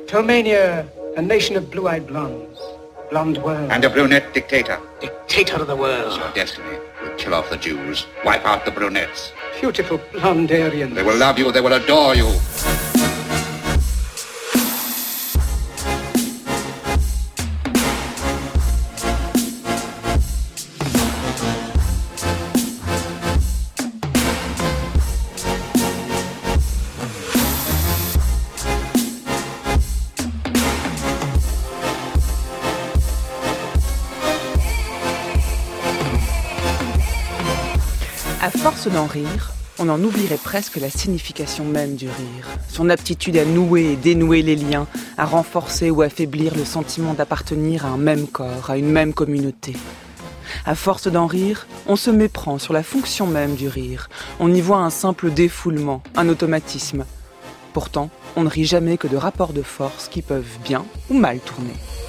Tomania, a nation of blue-eyed blondes. Blonde world. And a brunette dictator. Dictator of the world. It's your destiny. We'll kill off the Jews. Wipe out the brunettes. Beautiful blonde Aryans. They will love you. They will adore you. À force d'en rire, on en oublierait presque la signification même du rire. Son aptitude à nouer et dénouer les liens, à renforcer ou affaiblir le sentiment d'appartenir à un même corps, à une même communauté. À force d'en rire, on se méprend sur la fonction même du rire. On y voit un simple défoulement, un automatisme. Pourtant, on ne rit jamais que de rapports de force qui peuvent bien ou mal tourner.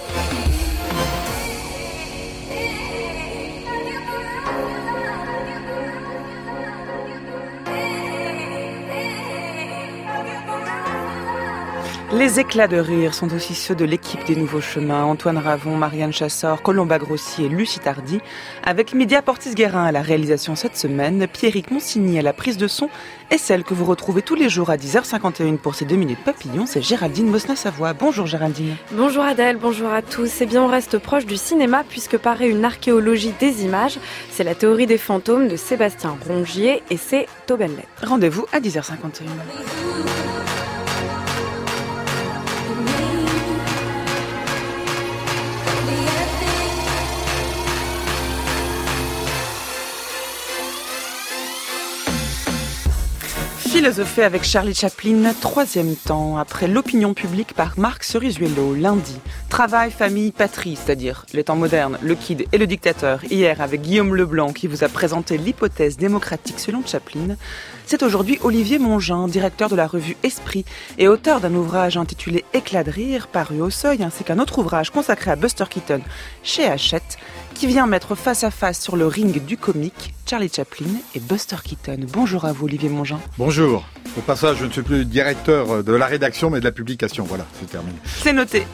Les éclats de rire sont aussi ceux de l'équipe des Nouveaux Chemins, Antoine Ravon, Marianne Chassor, Colomba Grossi et Lucie Tardy, avec Média Portis-Guérin à la réalisation cette semaine, Pierrick Monsigny à la prise de son, et celle que vous retrouvez tous les jours à 10h51 pour ces 2 minutes papillons, c'est Géraldine Mosna-Savoie. Bonjour Géraldine. Bonjour Adèle, bonjour à tous. Eh bien on reste proche du cinéma puisque paraît une archéologie des images. C'est la théorie des fantômes de Sébastien Rongier et c'est aux belles lettres. Rendez-vous à 10h51. Philosopher avec Charlie Chaplin, 3e temps, après l'opinion publique par Marc Cerizuelo, lundi. Travail, famille, patrie, c'est-à-dire les temps modernes, le Kid et le dictateur, hier avec Guillaume Leblanc qui vous a présenté l'hypothèse démocratique selon Chaplin. C'est aujourd'hui Olivier Mongin, directeur de la revue Esprit et auteur d'un ouvrage intitulé Éclat de rire, paru au Seuil, ainsi qu'un autre ouvrage consacré à Buster Keaton chez Hachette, qui vient mettre face à face sur le ring du comique Charlie Chaplin et Buster Keaton. Bonjour à vous Olivier Mongin. Bonjour. Au passage, je ne suis plus directeur de la rédaction mais de la publication. Voilà, c'est terminé. C'est noté.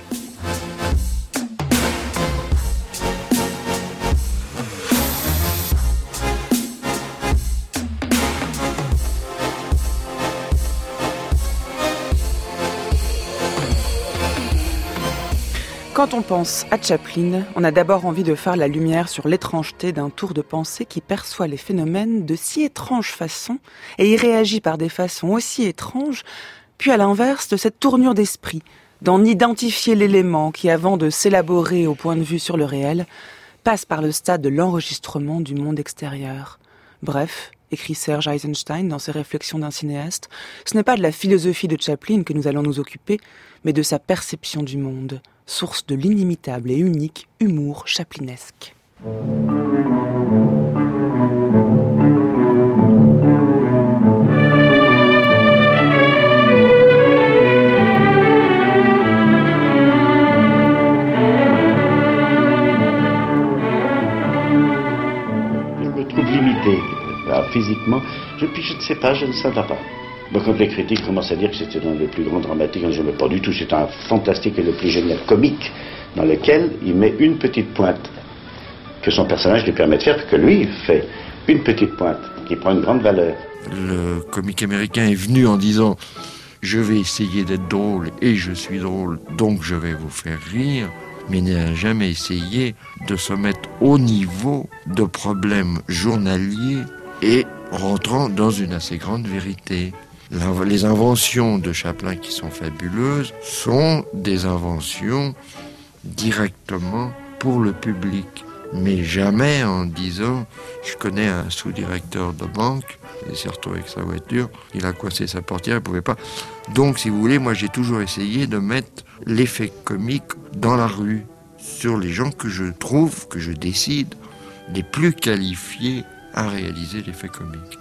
Quand on pense à Chaplin, on a d'abord envie de faire la lumière sur l'étrangeté d'un tour de pensée qui perçoit les phénomènes de si étranges façons et y réagit par des façons aussi étranges, puis à l'inverse de cette tournure d'esprit, d'en identifier l'élément qui, avant de s'élaborer au point de vue sur le réel, passe par le stade de l'enregistrement du monde extérieur. Bref, écrit Serge Eisenstein dans ses réflexions d'un cinéaste, ce n'est pas de la philosophie de Chaplin que nous allons nous occuper, mais de sa perception du monde, source de l'inimitable et unique humour chaplinesque. Je me trouve limité physiquement, je ne sais pas, ça ne va pas. Donc, quand les critiques commencent à dire que c'était dans le plus grand dramatique, je ne pas du tout, c'est un fantastique et le plus génial comique dans lequel il met une petite pointe que son personnage lui permet de faire, que lui fait une petite pointe qui prend une grande valeur. Le comique américain est venu en disant « Je vais essayer d'être drôle et je suis drôle, donc je vais vous faire rire », mais n'a jamais essayé de se mettre au niveau de problèmes journaliers et rentrant dans une assez grande vérité. Les inventions de Chaplin qui sont fabuleuses sont des inventions directement pour le public, mais jamais en disant je connais un sous-directeur de banque, il s'est retrouvé avec sa voiture, il a coincé sa portière, il ne pouvait pas. Donc si vous voulez, moi j'ai toujours essayé de mettre l'effet comique dans la rue, sur les gens que je trouve, que je décide, les plus qualifiés à réaliser l'effet comique.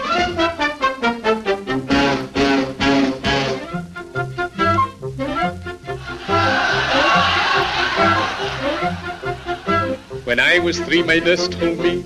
When I was 3, my nurse told me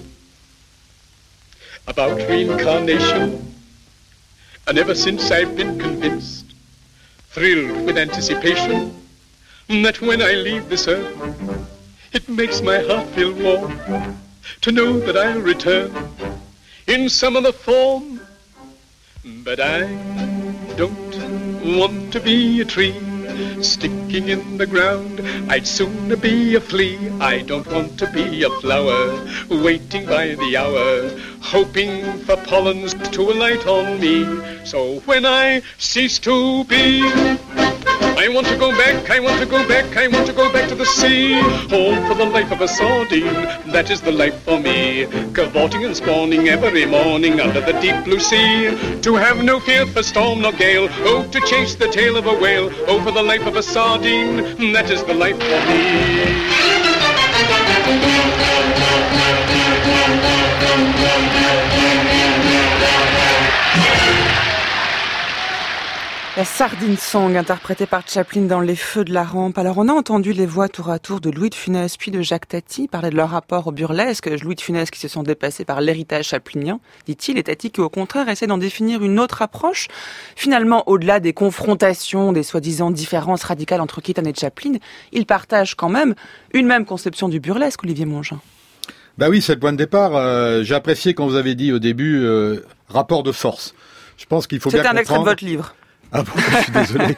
about reincarnation. And ever since I've been convinced thrilled with anticipation, that when I leave this earth, it makes my heart feel warm to know that I'll return in some other form. But I don't want to be a tree sticking in the ground. I'd sooner be a flea. I don't want to be a flower waiting by the hour, hoping for pollens to alight on me. So when I cease to be, I want to go back, I want to go back, I want to go back to the sea. Home for the life of a sardine, that is the life for me. Cavorting and spawning every morning under the deep blue sea. To have no fear for storm nor gale, oh, to chase the tail of a whale. Oh, for the life of a sardine, that is the life for me. La Sardine Song, interprétée par Chaplin dans Les Feux de la Rampe. Alors, on a entendu les voix tour à tour de Louis de Funès puis de Jacques Tati parler de leur rapport au burlesque. Louis de Funès qui se sont dépassés par l'héritage chaplinien, dit-il, et Tati qui, au contraire, essaie d'en définir une autre approche. Finalement, au-delà des confrontations, des soi-disant différences radicales entre Keaton et Chaplin, ils partagent quand même une même conception du burlesque, Olivier Mongin. Bah oui, c'est le point de départ. J'ai apprécié quand vous avez dit au début rapport de force. Je pense qu'il faut bien comprendre. C'était un extrait de votre livre. Ah bon, je suis désolé.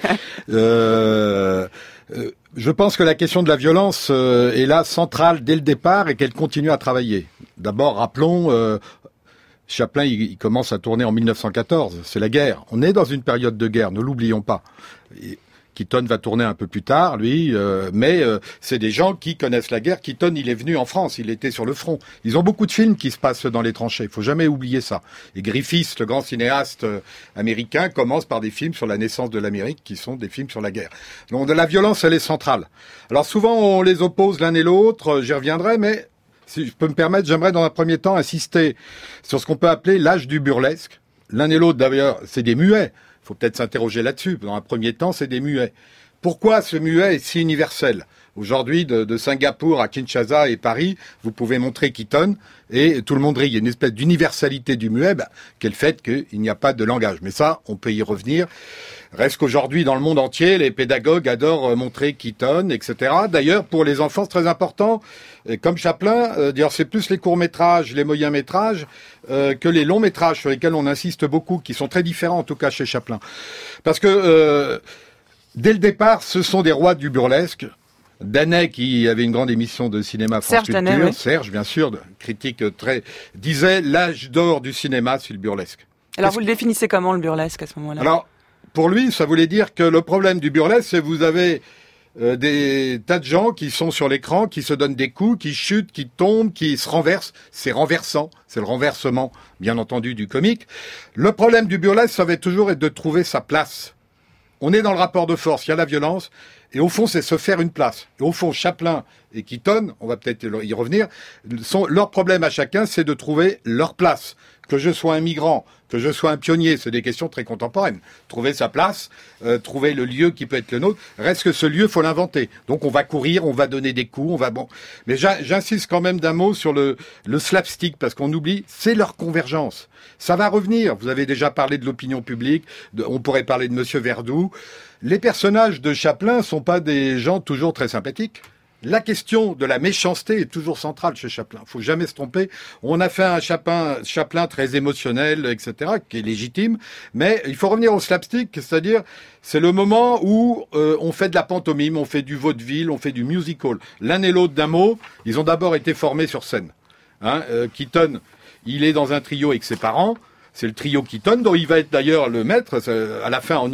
Je pense que la question de la violence est là centrale dès le départ et qu'elle continue à travailler. D'abord, rappelons, Chaplin, il commence à tourner en 1914. C'est la guerre. On est dans une période de guerre, ne l'oublions pas. Keaton va tourner un peu plus tard, lui, mais c'est des gens qui connaissent la guerre. Keaton, il est venu en France, il était sur le front. Ils ont beaucoup de films qui se passent dans les tranchées, il faut jamais oublier ça. Et Griffith, le grand cinéaste américain, commence par des films sur la naissance de l'Amérique, qui sont des films sur la guerre. Donc la violence, elle est centrale. Alors souvent, on les oppose l'un et l'autre, j'y reviendrai, mais si je peux me permettre, j'aimerais dans un premier temps insister sur ce qu'on peut appeler l'âge du burlesque. L'un et l'autre, d'ailleurs, c'est des muets. Il faut peut-être s'interroger là-dessus. Dans un premier temps, c'est des muets. Pourquoi ce muet est si universel ? Aujourd'hui, de Singapour à Kinshasa et Paris, vous pouvez montrer Keaton et tout le monde rit. Il y a une espèce d'universalité du muet, qui est le fait qu'il n'y a pas de langage. Mais ça, on peut y revenir. Reste qu'aujourd'hui, dans le monde entier, les pédagogues adorent montrer Keaton, etc. D'ailleurs, pour les enfants, c'est très important. Et comme Chaplin, d'ailleurs, c'est plus les courts-métrages, les moyens-métrages que les longs-métrages sur lesquels on insiste beaucoup, qui sont très différents, en tout cas chez Chaplin. Parce que dès le départ, ce sont des rois du burlesque. Danet, qui avait une grande émission de cinéma France Serge Culture, Danet, oui. Serge, bien sûr, critique disait l'âge d'or du cinéma, c'est le burlesque. Alors, vous le définissez comment, le burlesque, à ce moment-là ? Alors, pour lui, ça voulait dire que le problème du burlesque, c'est que vous avez des tas de gens qui sont sur l'écran, qui se donnent des coups, qui chutent, qui tombent, qui se renversent. C'est renversant. C'est le renversement, bien entendu, du comique. Le problème du burlesque, ça va toujours être de trouver sa place. On est dans le rapport de force. Il y a la violence. Et au fond, c'est se faire une place. Et au fond, Chaplin et Keaton, on va peut-être y revenir, leur problème à chacun, c'est de trouver leur place. Que je sois un migrant, que je sois un pionnier, c'est des questions très contemporaines. Trouver sa place, trouver le lieu qui peut être le nôtre. Reste que ce lieu, faut l'inventer. Donc on va courir, on va donner des coups, on va bon. Mais j'insiste quand même d'un mot sur le slapstick, parce qu'on oublie, c'est leur convergence. Ça va revenir. Vous avez déjà parlé de l'opinion publique, on pourrait parler de Monsieur Verdoux. Les personnages de Chaplin sont pas des gens toujours très sympathiques. La question de la méchanceté est toujours centrale chez Chaplin. Faut jamais se tromper. On a fait un Chaplin très émotionnel, etc., qui est légitime. Mais il faut revenir au slapstick, c'est-à-dire, c'est le moment où on fait de la pantomime, on fait du vaudeville, on fait du musical. L'un et l'autre d'un mot, ils ont d'abord été formés sur scène. Keaton, il est dans un trio avec ses parents. C'est le trio Keaton, dont il va être d'ailleurs le maître. À la fin, en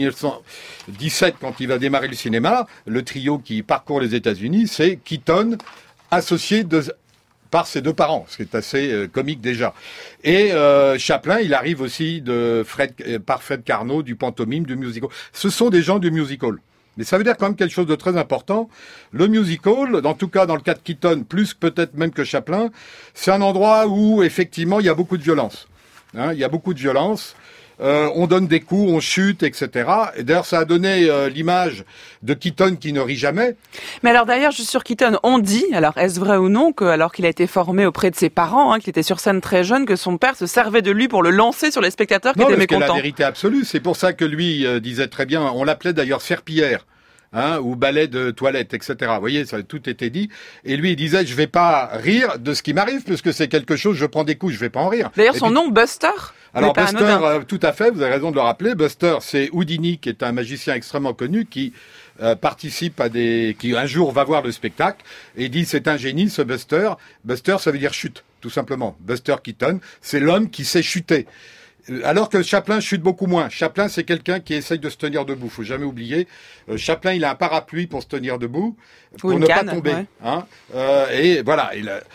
1917, quand il va démarrer le cinéma, le trio qui parcourt les États-Unis, c'est Keaton, associé par ses deux parents, ce qui est assez comique déjà. Et Chaplin, il arrive aussi par Fred Carnot, du pantomime, du musical. Ce sont des gens du musical. Mais ça veut dire quand même quelque chose de très important. Le musical, en tout cas dans le cas de Keaton, plus peut-être même que Chaplin, c'est un endroit où effectivement il y a beaucoup de violence. Il y a beaucoup de violence. on donne des coups, on chute, etc. Et d'ailleurs, ça a donné l'image de Keaton qui ne rit jamais. Mais alors d'ailleurs, juste sur Keaton, on dit, alors est-ce vrai ou non, que alors qu'il a été formé auprès de ses parents, qu'il était sur scène très jeune, que son père se servait de lui pour le lancer sur les spectateurs qui étaient mécontents. Non, parce que la vérité absolue, c'est pour ça que lui disait très bien, on l'appelait d'ailleurs serpillière. Ou balai de toilette, etc. Vous voyez, ça tout était dit. Et lui, il disait, je vais pas rire de ce qui m'arrive, puisque c'est quelque chose, je prends des coups, je vais pas en rire. D'ailleurs, son nom, Buster. Alors Buster, tout à fait, vous avez raison de le rappeler. Buster, c'est Houdini, qui est un magicien extrêmement connu, qui participe qui un jour va voir le spectacle et dit, c'est un génie, ce Buster. Buster, ça veut dire chute, tout simplement. Buster Keaton, c'est l'homme qui sait chuter. Alors que Chaplin chute beaucoup moins. Chaplin, c'est quelqu'un qui essaye de se tenir debout. Faut jamais oublier. Chaplin, il a un parapluie pour se tenir debout, pour ne pas tomber. Ouais. Et voilà.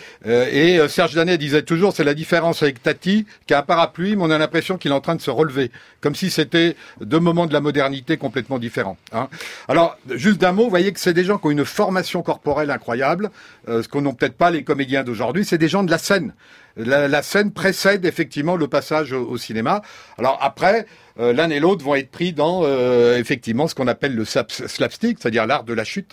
Et Serge Danet disait toujours, c'est la différence avec Tati, qui a un parapluie, mais on a l'impression qu'il est en train de se relever, comme si c'était deux moments de la modernité complètement différents. Alors, juste d'un mot, vous voyez que c'est des gens qui ont une formation corporelle incroyable, ce qu'on n'ont peut-être pas les comédiens d'aujourd'hui. C'est des gens de la scène. La scène précède effectivement le passage au cinéma. Alors après, l'un et l'autre vont être pris dans effectivement ce qu'on appelle le slapstick, c'est-à-dire l'art de la chute,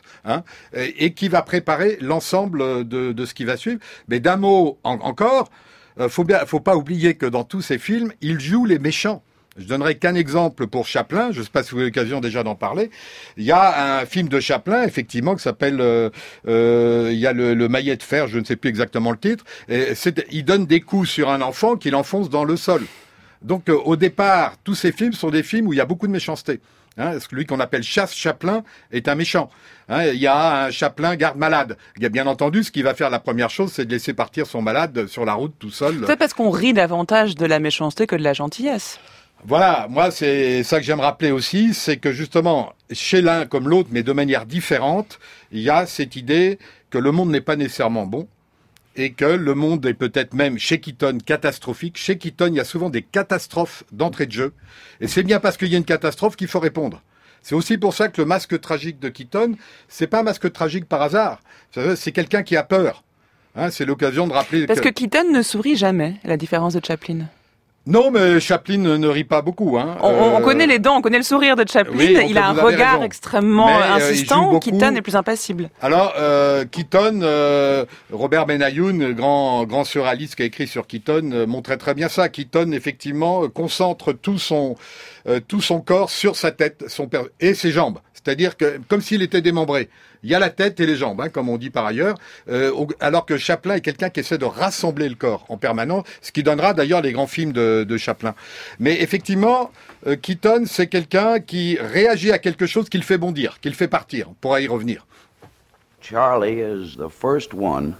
et qui va préparer l'ensemble de ce qui va suivre. Mais d'un mot encore, faut pas oublier que dans tous ces films, il joue les méchants. Je donnerai qu'un exemple pour Chaplin, je ne sais pas si vous avez l'occasion déjà d'en parler. Il y a un film de Chaplin, effectivement, qui s'appelle il y a le maillet de fer, je ne sais plus exactement le titre. Il donne des coups sur un enfant qu'il enfonce dans le sol. Donc au départ, tous ces films sont des films où il y a beaucoup de méchanceté. Celui qu'on appelle Chasse Chaplin est un méchant. Il y a un Chaplin garde malade. Il y a bien entendu, ce qui va faire la première chose, c'est de laisser partir son malade sur la route tout seul. C'est parce qu'on rit davantage de la méchanceté que de la gentillesse. Voilà, moi c'est ça que j'aime rappeler aussi, c'est que justement, chez l'un comme l'autre, mais de manière différente, il y a cette idée que le monde n'est pas nécessairement bon, et que le monde est peut-être même, chez Keaton, catastrophique. Chez Keaton, il y a souvent des catastrophes d'entrée de jeu, et c'est bien parce qu'il y a une catastrophe qu'il faut répondre. C'est aussi pour ça que le masque tragique de Keaton, c'est pas un masque tragique par hasard, c'est quelqu'un qui a peur. C'est l'occasion de rappeler... Parce que Keaton ne sourit jamais, à la différence de Chaplin. Non, mais Chaplin ne rit pas beaucoup. On connaît les dents, on connaît le sourire de Chaplin. Oui, il a un regard extrêmement insistant. Keaton est plus impassible. Alors, Keaton, Robert Benayoun, grand surréaliste qui a écrit sur Keaton, montrait très bien ça. Keaton, effectivement, concentre tout son corps sur sa tête et ses jambes. C'est-à-dire que, comme s'il était démembré. Il y a la tête et les jambes, comme on dit par ailleurs, alors que Chaplin est quelqu'un qui essaie de rassembler le corps en permanence, ce qui donnera d'ailleurs les grands films de Chaplin. Mais effectivement, Keaton, c'est quelqu'un qui réagit à quelque chose qui le fait bondir, qui le fait partir. On pourra y revenir. Charlie is the first one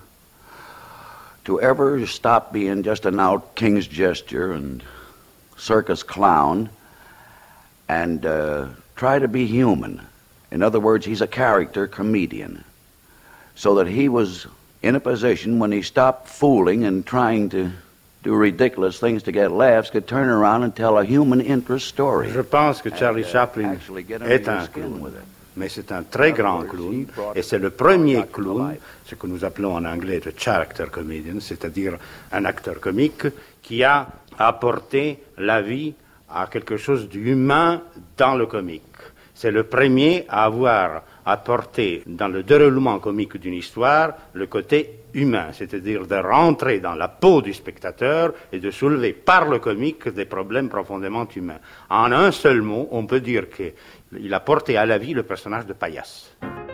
to ever stop being just an out king's gesture and circus clown and try to be human. In other words, he's a character comedian. So that he was in a position when he stopped fooling and trying to do ridiculous things to get laughs, could turn around and tell a human interest story. Je pense que Charlie Chaplin est un clown, mais c'est un très grand clown, et c'est le premier clown, ce que nous appelons en anglais le character comedian, c'est-à-dire un acteur comique qui a apporté la vie à quelque chose d'humain dans le comique. C'est le premier à avoir apporté dans le déroulement comique d'une histoire le côté humain, c'est-à-dire de rentrer dans la peau du spectateur et de soulever par le comique des problèmes profondément humains. En un seul mot, on peut dire qu'il a porté à la vie le personnage de Paillasse.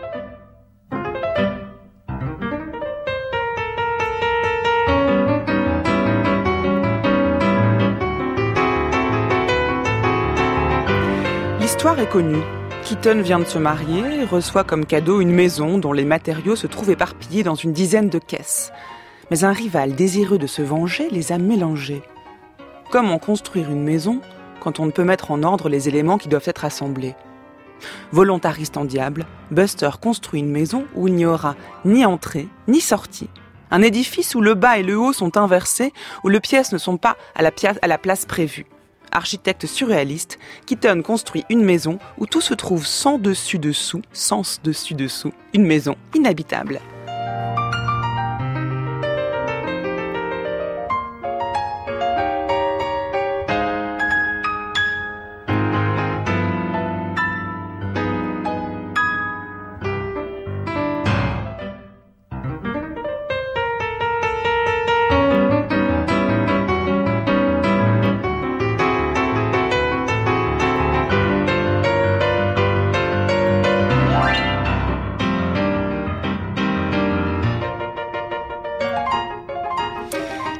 L'histoire est connue. Keaton vient de se marier et reçoit comme cadeau une maison dont les matériaux se trouvent éparpillés dans une dizaine de caisses. Mais un rival désireux de se venger les a mélangés. Comment construire une maison quand on ne peut mettre en ordre les éléments qui doivent être assemblés ? Volontariste en diable, Buster construit une maison où il n'y aura ni entrée ni sortie. Un édifice où le bas et le haut sont inversés, où les pièces ne sont pas à la place prévue. Architecte surréaliste, Keaton construit une maison où tout se trouve sans dessus-dessous, une maison inhabitable.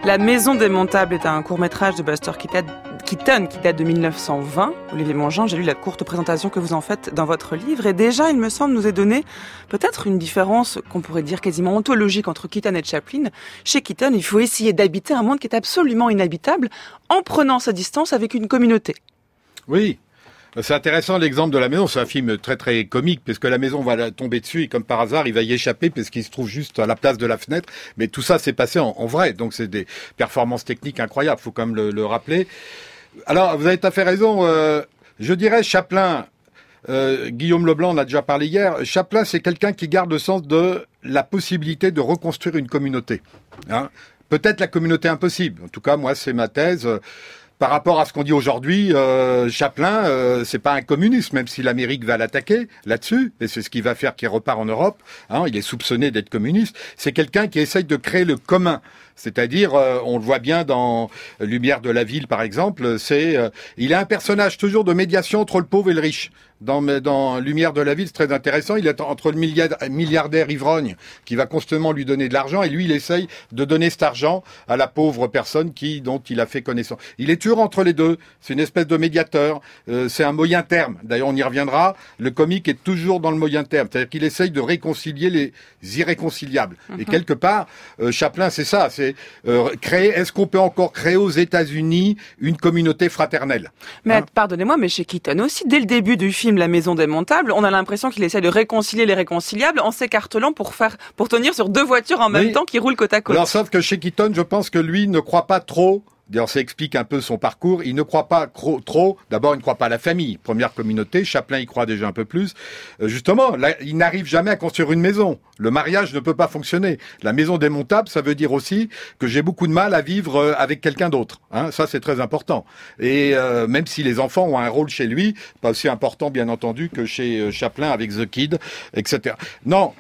La Maison démontable est un court-métrage de Buster Keaton qui date de 1920. Olivier Mangin, j'ai lu la courte présentation que vous en faites dans votre livre et déjà, il me semble, nous est donné peut-être une différence qu'on pourrait dire quasiment ontologique entre Keaton et Chaplin. Chez Keaton, il faut essayer d'habiter un monde qui est absolument inhabitable en prenant sa distance avec une communauté. Oui. C'est intéressant l'exemple de la maison, c'est un film très très comique parce que la maison va tomber dessus et comme par hasard il va y échapper parce qu'il se trouve juste à la place de la fenêtre, mais tout ça s'est passé en vrai, donc c'est des performances techniques incroyables, faut quand même le rappeler. Alors vous avez tout à fait raison, je dirais Chaplin, Guillaume Leblanc en a déjà parlé hier, Chaplin c'est quelqu'un qui garde le sens de la possibilité de reconstruire une communauté. Hein. Peut-être la communauté impossible, en tout cas moi c'est ma thèse. Par rapport à ce qu'on dit aujourd'hui, Chaplin, c'est pas un communiste, même si l'Amérique va l'attaquer là-dessus, et c'est ce qu'il va faire qu'il repart en Europe. Hein, il est soupçonné d'être communiste. C'est quelqu'un qui essaye de créer le commun. C'est-à-dire, on le voit bien dans Lumière de la ville, par exemple, il est un personnage toujours de médiation entre le pauvre et le riche. Dans Lumière de la ville, c'est très intéressant. Il est entre le milliardaire ivrogne qui va constamment lui donner de l'argent et lui, il essaye de donner cet argent à la pauvre personne dont il a fait connaissance. Il est toujours entre les deux. C'est une espèce de médiateur. C'est un moyen terme. D'ailleurs, on y reviendra. Le comique est toujours dans le moyen terme. C'est-à-dire qu'il essaye de réconcilier les irréconciliables. Et quelque part, Chaplin, c'est ça. C'est créer. Est-ce qu'on peut encore créer aux États-Unis une communauté fraternelle? Mais pardonnez-moi, mais chez Keaton aussi, dès le début du film La Maison démontable, on a l'impression qu'il essaie de réconcilier les réconciliables en s'écartelant pour tenir sur deux voitures en même temps qui roulent côte à côte. Alors, sauf que chez Keaton, je pense que lui ne croit pas trop. D'ailleurs, ça explique un peu son parcours. Il ne croit pas trop. D'abord, il ne croit pas à la famille. Première communauté. Chaplin y croit déjà un peu plus. Justement, là, il n'arrive jamais à construire une maison. Le mariage ne peut pas fonctionner. La maison démontable, ça veut dire aussi que j'ai beaucoup de mal à vivre avec quelqu'un d'autre. Hein, ça, c'est très important. Et même si les enfants ont un rôle chez lui, pas aussi important, bien entendu, que chez Chaplin avec The Kid, etc. Non.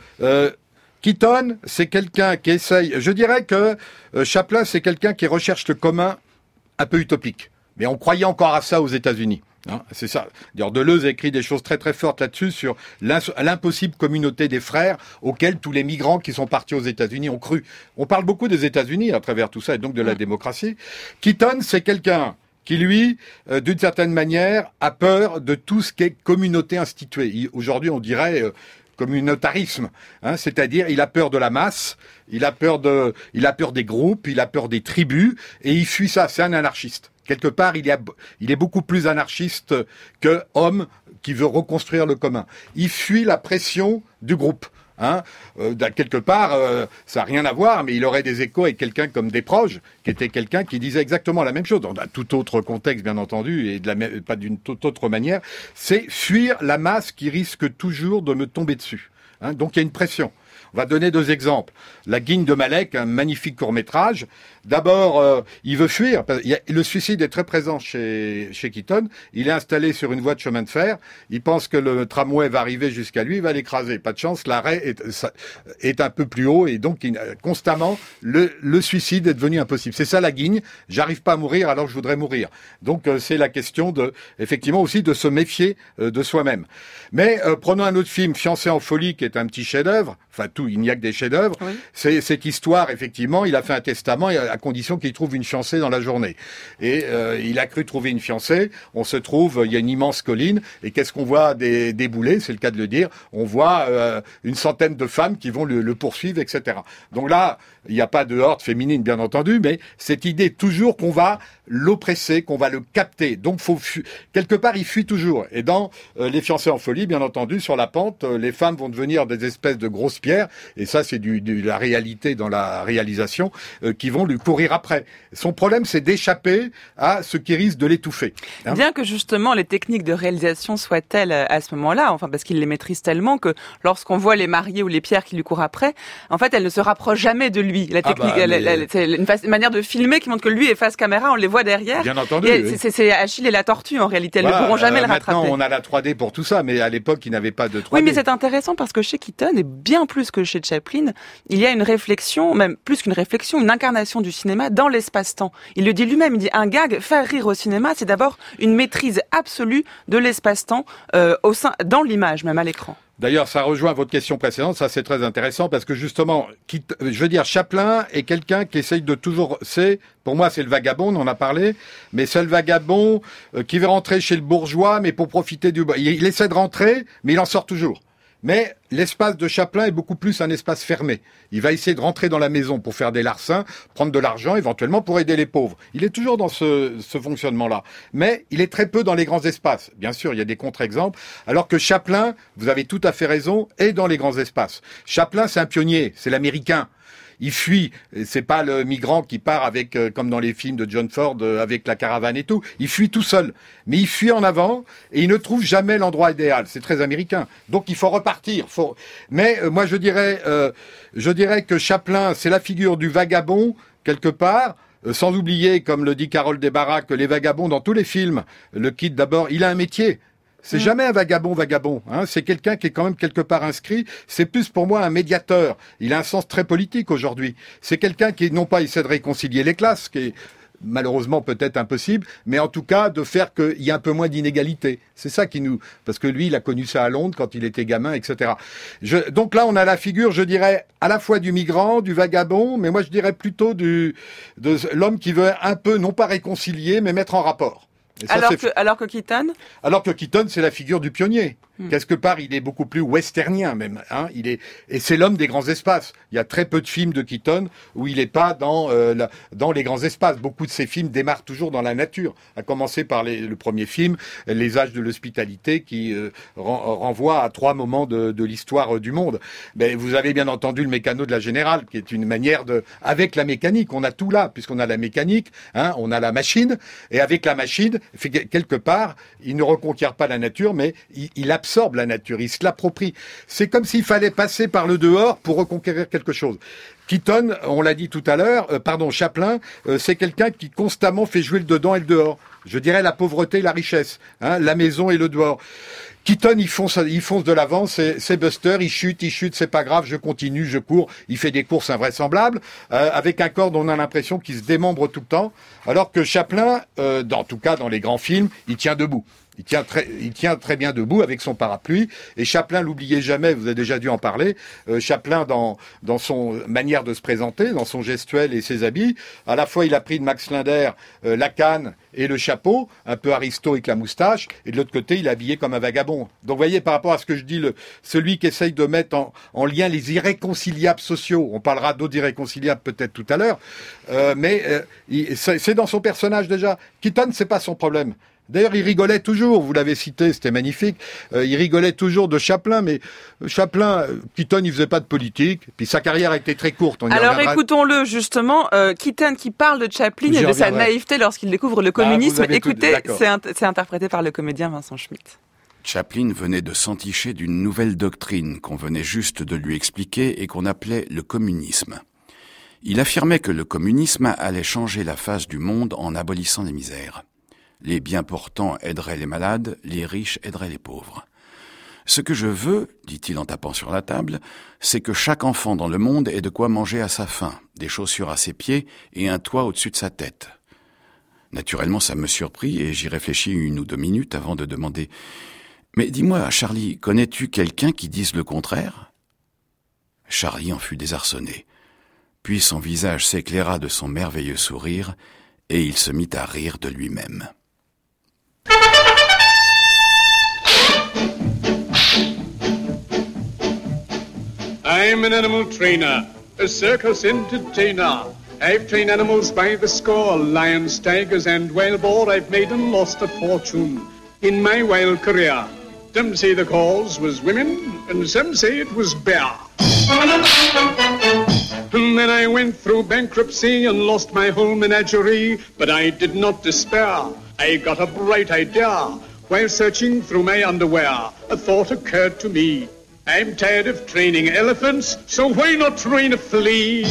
Keaton, c'est quelqu'un qui essaye... Je dirais que Chaplin, c'est quelqu'un qui recherche le commun un peu utopique. Mais on croyait encore à ça aux États-Unis. Hein, c'est ça. D'ailleurs, Deleuze a écrit des choses très très fortes là-dessus sur l'impossible communauté des frères auxquels tous les migrants qui sont partis aux États-Unis ont cru. On parle beaucoup des États-Unis à travers tout ça et donc de la démocratie. Keaton, c'est quelqu'un qui, lui, d'une certaine manière, a peur de tout ce qui est communauté instituée. Aujourd'hui, on dirait... communautarisme, hein, c'est-à-dire il a peur de la masse, il a peur des groupes, il a peur des tribus, et il fuit ça. C'est un anarchiste. Quelque part, il est beaucoup plus anarchiste que homme qui veut reconstruire le commun. Il fuit la pression du groupe. Hein, quelque part, ça n'a rien à voir, mais il aurait des échos avec quelqu'un comme Desproges, qui était quelqu'un qui disait exactement la même chose, dans un tout autre contexte, bien entendu, et pas d'une toute autre manière. C'est fuir la masse qui risque toujours de me tomber dessus. Hein, donc il y a une pression. On va donner deux exemples. La Guigne de Malek, un magnifique court-métrage. D'abord, il veut fuir. Le suicide est très présent chez Keaton. Il est installé sur une voie de chemin de fer. Il pense que le tramway va arriver jusqu'à lui, il va l'écraser. Pas de chance, l'arrêt est un peu plus haut et donc constamment, le suicide est devenu impossible. C'est ça la Guigne. J'arrive pas à mourir alors que je voudrais mourir. Donc c'est la question effectivement aussi de se méfier de soi-même. Mais prenons un autre film, Fiancé en folie, qui est un petit chef-d'œuvre. Enfin, il n'y a que des chefs-d'œuvre. Oui. C'est cette histoire, effectivement, il a fait un testament à condition qu'il trouve une fiancée dans la journée. Et il a cru trouver une fiancée. On se trouve, il y a une immense colline. Et qu'est-ce qu'on voit débouler? C'est le cas de le dire. On voit une centaine de femmes qui vont le poursuivre, etc. Donc là, il n'y a pas de horde féminine, bien entendu, mais cette idée toujours qu'on va l'oppresser, qu'on va le capter. Donc, quelque part, il fuit toujours. Et dans Les Fiancés en folie, bien entendu, sur la pente, les femmes vont devenir des espèces de grosses pierres. Et ça, c'est de la réalité dans la réalisation, qui vont lui courir après. Son problème, c'est d'échapper à ce qui risque de l'étouffer. Hein, bien que justement les techniques de réalisation soient telles à ce moment-là, enfin parce qu'il les maîtrise tellement que lorsqu'on voit les mariés ou les pierres qui lui courent après, en fait, elles ne se rapprochent jamais de lui. La technique, c'est une manière de filmer qui montre que lui est face caméra, on les voit derrière. Bien entendu. Oui. C'est Achille et la tortue en réalité. Elles ne pourront jamais le rattraper. Maintenant, on a la 3D pour tout ça, mais à l'époque, il n'avait pas de 3D. Oui, mais c'est intéressant parce que chez Keaton, et bien plus que que chez Chaplin, il y a une réflexion, même plus qu'une réflexion, une incarnation du cinéma dans l'espace-temps. Il le dit lui-même, il dit un gag, faire rire au cinéma, c'est d'abord une maîtrise absolue de l'espace-temps dans l'image, même à l'écran. D'ailleurs, ça rejoint votre question précédente, ça c'est très intéressant parce que justement, Chaplin est quelqu'un qui essaye de toujours, pour moi c'est le vagabond, on en a parlé, mais c'est le vagabond qui veut rentrer chez le bourgeois, mais pour profiter il essaie de rentrer, mais il en sort toujours. Mais l'espace de Chaplin est beaucoup plus un espace fermé. Il va essayer de rentrer dans la maison pour faire des larcins, prendre de l'argent éventuellement pour aider les pauvres. Il est toujours dans ce fonctionnement-là. Mais il est très peu dans les grands espaces. Bien sûr, il y a des contre-exemples. Alors que Chaplin, vous avez tout à fait raison, est dans les grands espaces. Chaplin, c'est un pionnier, c'est l'Américain. Il fuit, c'est pas le migrant qui part avec, comme dans les films de John Ford, avec la caravane et tout. Il fuit tout seul. Mais il fuit en avant et il ne trouve jamais l'endroit idéal. C'est très américain. Donc il faut repartir. Mais moi je dirais que Chaplin, c'est la figure du vagabond, quelque part, sans oublier, comme le dit Carole Desbarras, que les vagabonds dans tous les films le quittent d'abord. Il a un métier. C'est jamais un vagabond, hein. C'est quelqu'un qui est quand même quelque part inscrit. C'est plus pour moi un médiateur. Il a un sens très politique aujourd'hui. C'est quelqu'un qui, non pas essaie de réconcilier les classes, ce qui est malheureusement peut-être impossible, mais en tout cas de faire qu'il y ait un peu moins d'inégalité. C'est ça parce que lui, il a connu ça à Londres quand il était gamin, etc. Donc là, on a la figure, je dirais, à la fois du migrant, du vagabond, mais moi je dirais plutôt de l'homme qui veut un peu, non pas réconcilier, mais mettre en rapport. Ça, alors que Keaton ? Alors que Keaton, c'est la figure du pionnier. Quelque part, il est beaucoup plus westernien même. Hein. Et c'est l'homme des grands espaces. Il y a très peu de films de Keaton où il n'est pas dans les grands espaces. Beaucoup de ses films démarrent toujours dans la nature. À commencer par le premier film, Les Âges de l'Hospitalité, qui renvoie à 3 moments de l'histoire du monde. Mais vous avez bien entendu le Mécano de la Générale, qui est une manière avec la mécanique, on a tout là, puisqu'on a la mécanique, hein, on a la machine, et avec la machine, quelque part, il ne reconquiert pas la nature, mais il absorbe la nature, il se l'approprie. C'est comme s'il fallait passer par le dehors pour reconquérir quelque chose. Keaton, on l'a dit tout à l'heure, Chaplin, c'est quelqu'un qui constamment fait jouer le dedans et le dehors. Je dirais la pauvreté et la richesse, hein, la maison et le dehors. Keaton, il fonce de l'avant, c'est Buster, il chute, c'est pas grave, je continue, je cours, il fait des courses invraisemblables, avec un corps dont on a l'impression qu'il se démembre tout le temps, alors que Chaplin, en tout cas dans les grands films, il tient debout. Il tient très bien debout avec son parapluie. Et Chaplin, l'oubliez jamais, vous avez déjà dû en parler. Chaplin, dans son manière de se présenter, dans son gestuel et ses habits, à la fois il a pris de Max Linder la canne et le chapeau, un peu aristo avec la moustache, et de l'autre côté, il est habillé comme un vagabond. Donc, vous voyez, par rapport à ce que je dis, celui qui essaye de mettre en lien les irréconciliables sociaux, on parlera d'autres irréconciliables peut-être tout à l'heure, mais c'est dans son personnage déjà. Keaton, c'est pas son problème. D'ailleurs, il rigolait toujours, vous l'avez cité, c'était magnifique, il rigolait toujours de Chaplin, mais Chaplin, Keaton, il faisait pas de politique, puis sa carrière a été très courte. Alors écoutons-le justement, Keaton qui parle de Chaplin et de sa naïveté lorsqu'il découvre le communisme. Écoutez, c'est interprété par le comédien Vincent Schmitt. Chaplin venait de s'enticher d'une nouvelle doctrine qu'on venait juste de lui expliquer et qu'on appelait le communisme. Il affirmait que le communisme allait changer la face du monde en abolissant les misères. Les bien portants aideraient les malades, les riches aideraient les pauvres. Ce que je veux, dit-il en tapant sur la table, c'est que chaque enfant dans le monde ait de quoi manger à sa faim, des chaussures à ses pieds et un toit au-dessus de sa tête. Naturellement, ça me surprit et j'y réfléchis 1 ou 2 minutes avant de demander « Mais dis-moi, Charlie, connais-tu quelqu'un qui dise le contraire ?» Charlie en fut désarçonné. Puis son visage s'éclaira de son merveilleux sourire et il se mit à rire de lui-même. I'm an animal trainer, a circus entertainer. I've trained animals by the score, lions, tigers, and whale boar. I've made and lost a fortune in my wild career. Some say the cause was women, and some say it was bear. And then I went through bankruptcy and lost my whole menagerie, but I did not despair. I got a bright idea. While searching through my underwear, a thought occurred to me. I'm tired of training elephants, so why not train a flea?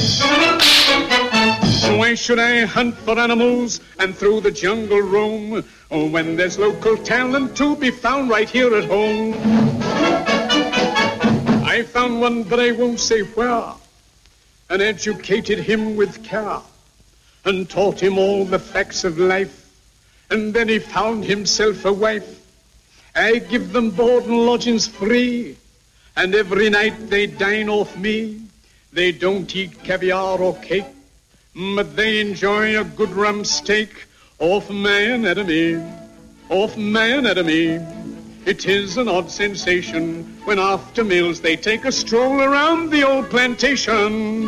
Why should I hunt for animals and through the jungle roam, when there's local talent to be found right here at home? I found found one, but I won't say where, and educated him with care, and taught him all the facts of life, and then he found himself a wife. I give them board and lodgings free, and every night they dine off me. They don't eat caviar or cake, but they enjoy a good rump steak off my anatomy, off my anatomy. It is an odd sensation when after meals they take a stroll around the old plantation.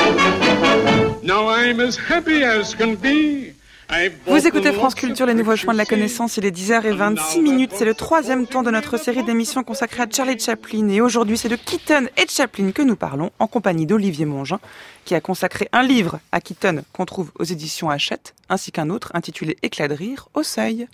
Now I'm as happy as can be. Vous écoutez France Culture, les nouveaux chemins de la connaissance, il est 10h26, c'est le 3e temps de notre série d'émissions consacrée à Charlie Chaplin et aujourd'hui c'est de Keaton et de Chaplin que nous parlons en compagnie d'Olivier Mongin qui a consacré un livre à Keaton qu'on trouve aux éditions Hachette ainsi qu'un autre intitulé Éclat de rire au Seuil.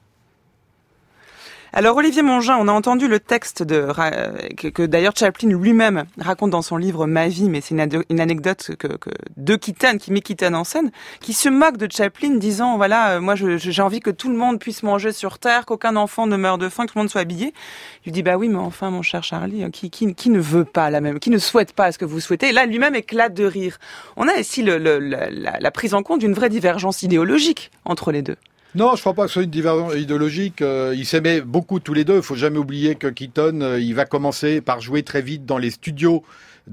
Alors Olivier Mongin, on a entendu le texte que d'ailleurs Chaplin lui-même raconte dans son livre Ma vie, mais c'est une anecdote de Keaton, qui met Keaton en scène, qui se moque de Chaplin disant voilà, moi j'ai envie que tout le monde puisse manger sur Terre, qu'aucun enfant ne meure de faim, que tout le monde soit habillé. Il lui dit bah oui, mais enfin mon cher Charlie, qui ne veut pas qui ne souhaite pas ce que vous souhaitez. Et là lui-même éclate de rire. On a ici la prise en compte d'une vraie divergence idéologique entre les deux. Non, je crois pas que ce soit une divergence idéologique. Ils s'aimaient beaucoup tous les deux. Il faut jamais oublier que Keaton, il va commencer par jouer très vite dans les studios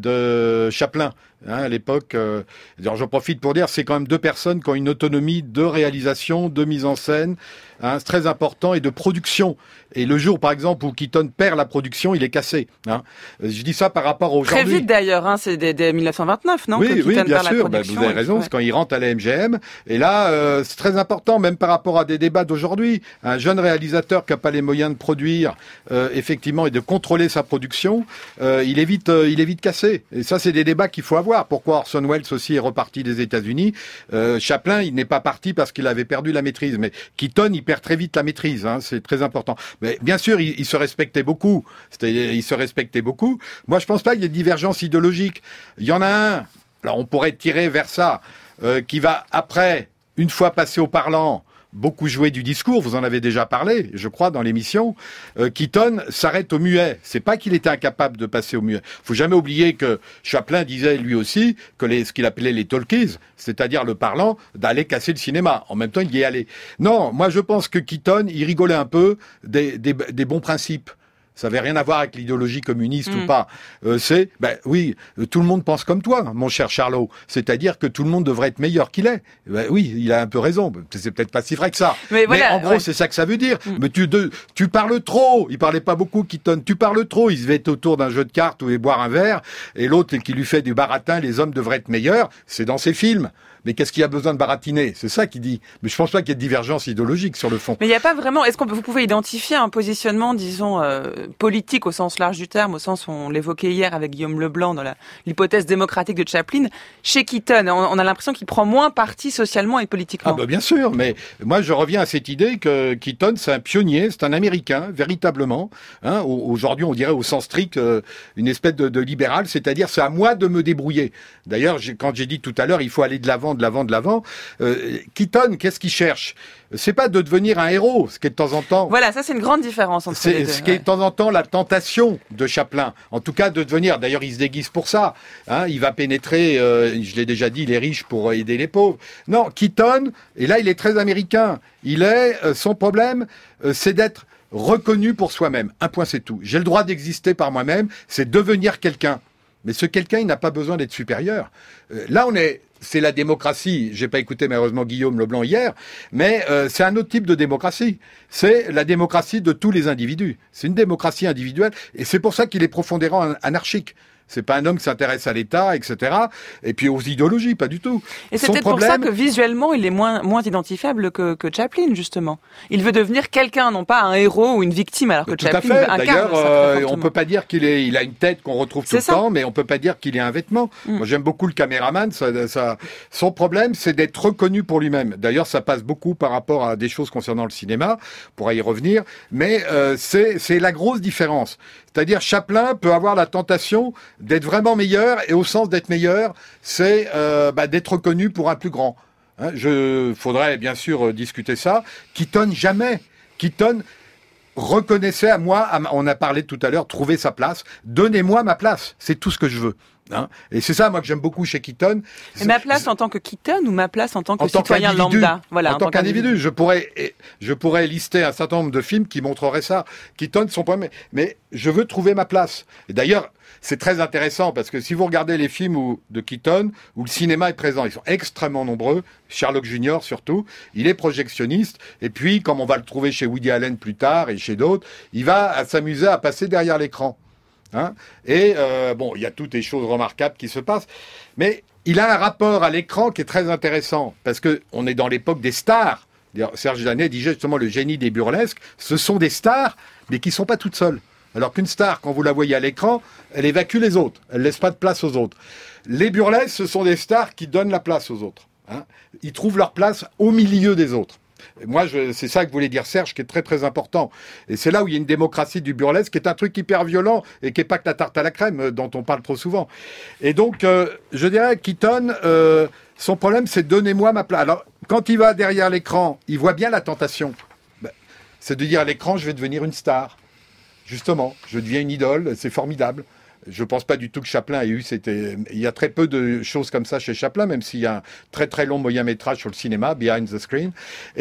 de Chaplin. À l'époque, j'en profite pour dire, c'est quand même deux personnes qui ont une autonomie de réalisation, de mise en scène, c'est très important, et de production. Et le jour, par exemple, où Keaton perd la production, il est cassé. Je dis ça par rapport au très vite d'ailleurs, c'est dès 1929, non? Oui, bien sûr. Vous avez raison, c'est quand il rentre à la MGM. Et là, c'est très important, même par rapport à des débats d'aujourd'hui. Un jeune réalisateur qui n'a pas les moyens de produire, effectivement, et de contrôler sa production, il est vite cassé. Et ça, c'est des débats qu'il faut avoir. Pourquoi Orson Welles aussi est reparti des États-Unis. Chaplin, il n'est pas parti parce qu'il avait perdu la maîtrise. Mais Keaton, il perd très vite la maîtrise. C'est très important. Mais bien sûr, il se respectait beaucoup. Il se respectait beaucoup. Moi, je pense pas qu'il y ait de divergence idéologique. Il y en a un. Alors, on pourrait tirer vers ça, qui va après, une fois passé au parlant, beaucoup joué du discours, vous en avez déjà parlé, je crois, dans l'émission. Keaton s'arrête au muet. C'est pas qu'il était incapable de passer au muet. Faut jamais oublier que Chaplin disait lui aussi que ce qu'il appelait les talkies, c'est-à-dire le parlant, d'aller casser le cinéma. En même temps, il y est allé. Non, moi je pense que Keaton, il rigolait un peu des bons principes. Ça n'avait rien à voir avec l'idéologie communiste ou pas. Oui, tout le monde pense comme toi, mon cher Charlot. C'est-à-dire que tout le monde devrait être meilleur qu'il est. Oui, il a un peu raison. C'est peut-être pas si vrai que ça. Mais en gros, c'est ça que ça veut dire. Mais tu parles trop. Il parlait pas beaucoup, Keaton. Tu parles trop. Il se va être autour d'un jeu de cartes ou boire un verre. Et l'autre qui lui fait du baratin, les hommes devraient être meilleurs. C'est dans ses films. Mais qu'est-ce qu'il y a besoin de baratiner? C'est ça qu'il dit. Mais je pense pas qu'il y ait de divergence idéologique sur le fond. Mais il n'y a pas vraiment. Est-ce que vous pouvez identifier un positionnement, disons, politique au sens large du terme, au sens où on l'évoquait hier avec Guillaume Leblanc dans l'hypothèse démocratique de Chaplin, chez Keaton? On a l'impression qu'il prend moins parti socialement et politiquement. Bien sûr. Mais moi, je reviens à cette idée que Keaton, c'est un pionnier, c'est un Américain, véritablement. Aujourd'hui, on dirait au sens strict une espèce de libéral, c'est-à-dire c'est à moi de me débrouiller. D'ailleurs, quand j'ai dit tout à l'heure, il faut aller de l'avant. Keaton, qu'est-ce qu'il cherche? C'est pas de devenir un héros, ce qui est de temps en temps. Voilà, ça c'est une grande différence entre les deux. Ce qui est de temps en temps la tentation de Chaplin. En tout cas, de devenir. D'ailleurs, il se déguise pour ça. Il va pénétrer. Je l'ai déjà dit, les riches pour aider les pauvres. Non, Keaton. Et là, il est très américain. Son problème, c'est d'être reconnu pour soi-même. Un point, c'est tout. J'ai le droit d'exister par moi-même. C'est devenir quelqu'un. Mais ce quelqu'un, il n'a pas besoin d'être supérieur. Là, c'est la démocratie. J'ai pas écouté malheureusement Guillaume Leblanc hier, mais c'est un autre type de démocratie. C'est la démocratie de tous les individus. C'est une démocratie individuelle, et c'est pour ça qu'il est profondément anarchique. C'est pas un homme qui s'intéresse à l'État, etc. Et puis aux idéologies, pas du tout. Et c'est peut-être pour ça que visuellement, il est moins identifiable que Chaplin, justement. Il veut devenir quelqu'un, non pas un héros ou une victime, alors que Chaplin incarne. D'ailleurs, on peut pas dire il a une tête qu'on retrouve tout le temps, mais on peut pas dire qu'il est un vêtement. Moi, j'aime beaucoup le caméraman. Son problème, c'est d'être reconnu pour lui-même. D'ailleurs, ça passe beaucoup par rapport à des choses concernant le cinéma. On pourra y revenir. Mais c'est la grosse différence. C'est-à-dire, Chaplin peut avoir la tentation d'être vraiment meilleur, et au sens d'être meilleur, c'est d'être reconnu pour un plus grand. Faudrait bien sûr discuter ça. Keaton, jamais. Keaton reconnaissez à moi, on a parlé tout à l'heure, trouver sa place, donnez-moi ma place, c'est tout ce que je veux. Hein, et c'est ça, moi, que j'aime beaucoup chez Keaton. Et ma place en tant que Keaton ou ma place en tant que citoyen lambda? Voilà, en tant qu'individu. Je pourrais lister un certain nombre de films qui montreraient ça. Keaton, son problème, mais je veux trouver ma place. Et d'ailleurs, c'est très intéressant parce que si vous regardez les films de Keaton, où le cinéma est présent, ils sont extrêmement nombreux. Sherlock Junior surtout, il est projectionniste. Et puis, comme on va le trouver chez Woody Allen plus tard et chez d'autres, il va s'amuser à passer derrière l'écran. Hein, et bon, il y a toutes les choses remarquables qui se passent, mais il a un rapport à l'écran qui est très intéressant parce que on est dans l'époque des stars. Serge Janet disait justement le génie des burlesques, ce sont des stars, mais qui sont pas toutes seules. Alors qu'une star, quand vous la voyez à l'écran, elle évacue les autres, elle laisse pas de place aux autres. Les burlesques, ce sont des stars qui donnent la place aux autres. Hein. Ils trouvent leur place au milieu des autres. Et moi, c'est ça que voulait dire Serge, qui est très très important. Et c'est là où il y a une démocratie du burlesque, qui est un truc hyper violent et qui n'est pas que la tarte à la crème, dont on parle trop souvent. Et donc, je dirais, Keaton, son problème, c'est donnez-moi ma place. Alors, quand il va derrière l'écran, il voit bien la tentation. C'est de dire à l'écran, je vais devenir une star. Justement, je deviens une idole, c'est formidable. Je pense pas du tout que Chaplin ait eu. Il y a très peu de choses comme ça chez Chaplin, même s'il y a un très très long moyen métrage sur le cinéma, Behind the Screen.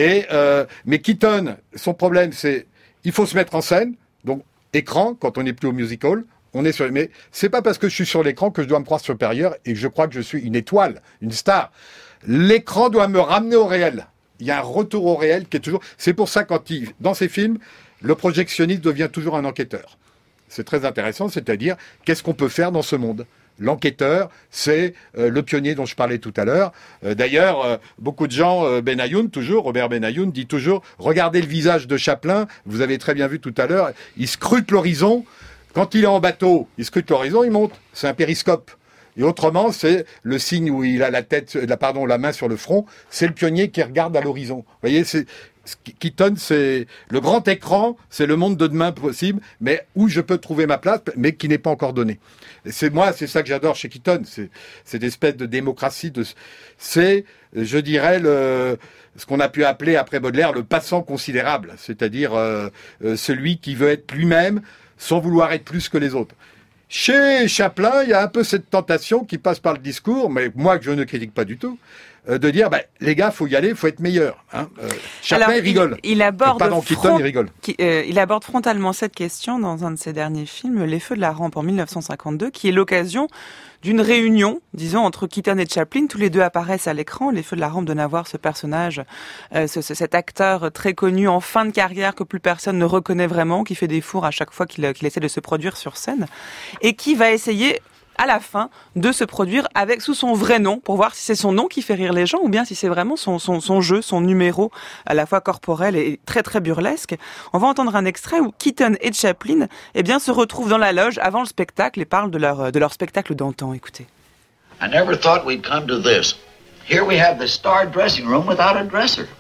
Mais Keaton, son problème, c'est il faut se mettre en scène. Donc écran, quand on n'est plus au musical, on est sur. Mais c'est pas parce que je suis sur l'écran que je dois me croire supérieur et que je crois que je suis une étoile, une star. L'écran doit me ramener au réel. Il y a un retour au réel qui est toujours. C'est pour ça dans ces films, le projectionniste devient toujours un enquêteur. C'est très intéressant, c'est-à-dire, qu'est-ce qu'on peut faire dans ce monde ? L'enquêteur, c'est le pionnier dont je parlais tout à l'heure. D'ailleurs, beaucoup de gens, Robert Benayoun dit toujours, regardez le visage de Chaplin, vous avez très bien vu tout à l'heure, il scrute l'horizon. Quand il est en bateau, il scrute l'horizon, il monte. C'est un périscope. Et autrement, c'est le signe où il a la main sur le front, c'est le pionnier qui regarde à l'horizon. Vous voyez, Keaton, c'est le grand écran, c'est le monde de demain possible, mais où je peux trouver ma place, mais qui n'est pas encore donné. C'est ça que j'adore chez Keaton, c'est cette espèce de démocratie. C'est, je dirais, ce qu'on a pu appeler après Baudelaire le passant considérable, c'est-à-dire celui qui veut être lui-même sans vouloir être plus que les autres. Chez Chaplin, il y a un peu cette tentation qui passe par le discours, mais moi que je ne critique pas du tout, de dire, les gars, faut y aller, faut être meilleur. Hein. Chaplin, il rigole. Il aborde Keaton, il rigole. Il aborde frontalement cette question dans un de ses derniers films, Les Feux de la Rampe en 1952, qui est l'occasion d'une réunion, disons, entre Keaton et Chaplin. Tous les deux apparaissent à l'écran. Les Feux de la Rampe donnent à voir ce personnage, cet acteur très connu en fin de carrière que plus personne ne reconnaît vraiment, qui fait des fours à chaque fois qu'il essaie de se produire sur scène, et qui va essayer à la fin de se produire sous son vrai nom pour voir si c'est son nom qui fait rire les gens ou bien si c'est vraiment son jeu, son numéro à la fois corporel et très très burlesque. On va entendre un extrait où Keaton et Chaplin se retrouvent dans la loge avant le spectacle et parlent de leur spectacle d'antan. Écoutez. I never thought we'd come to this. Here we have the star dressing room without a dresser.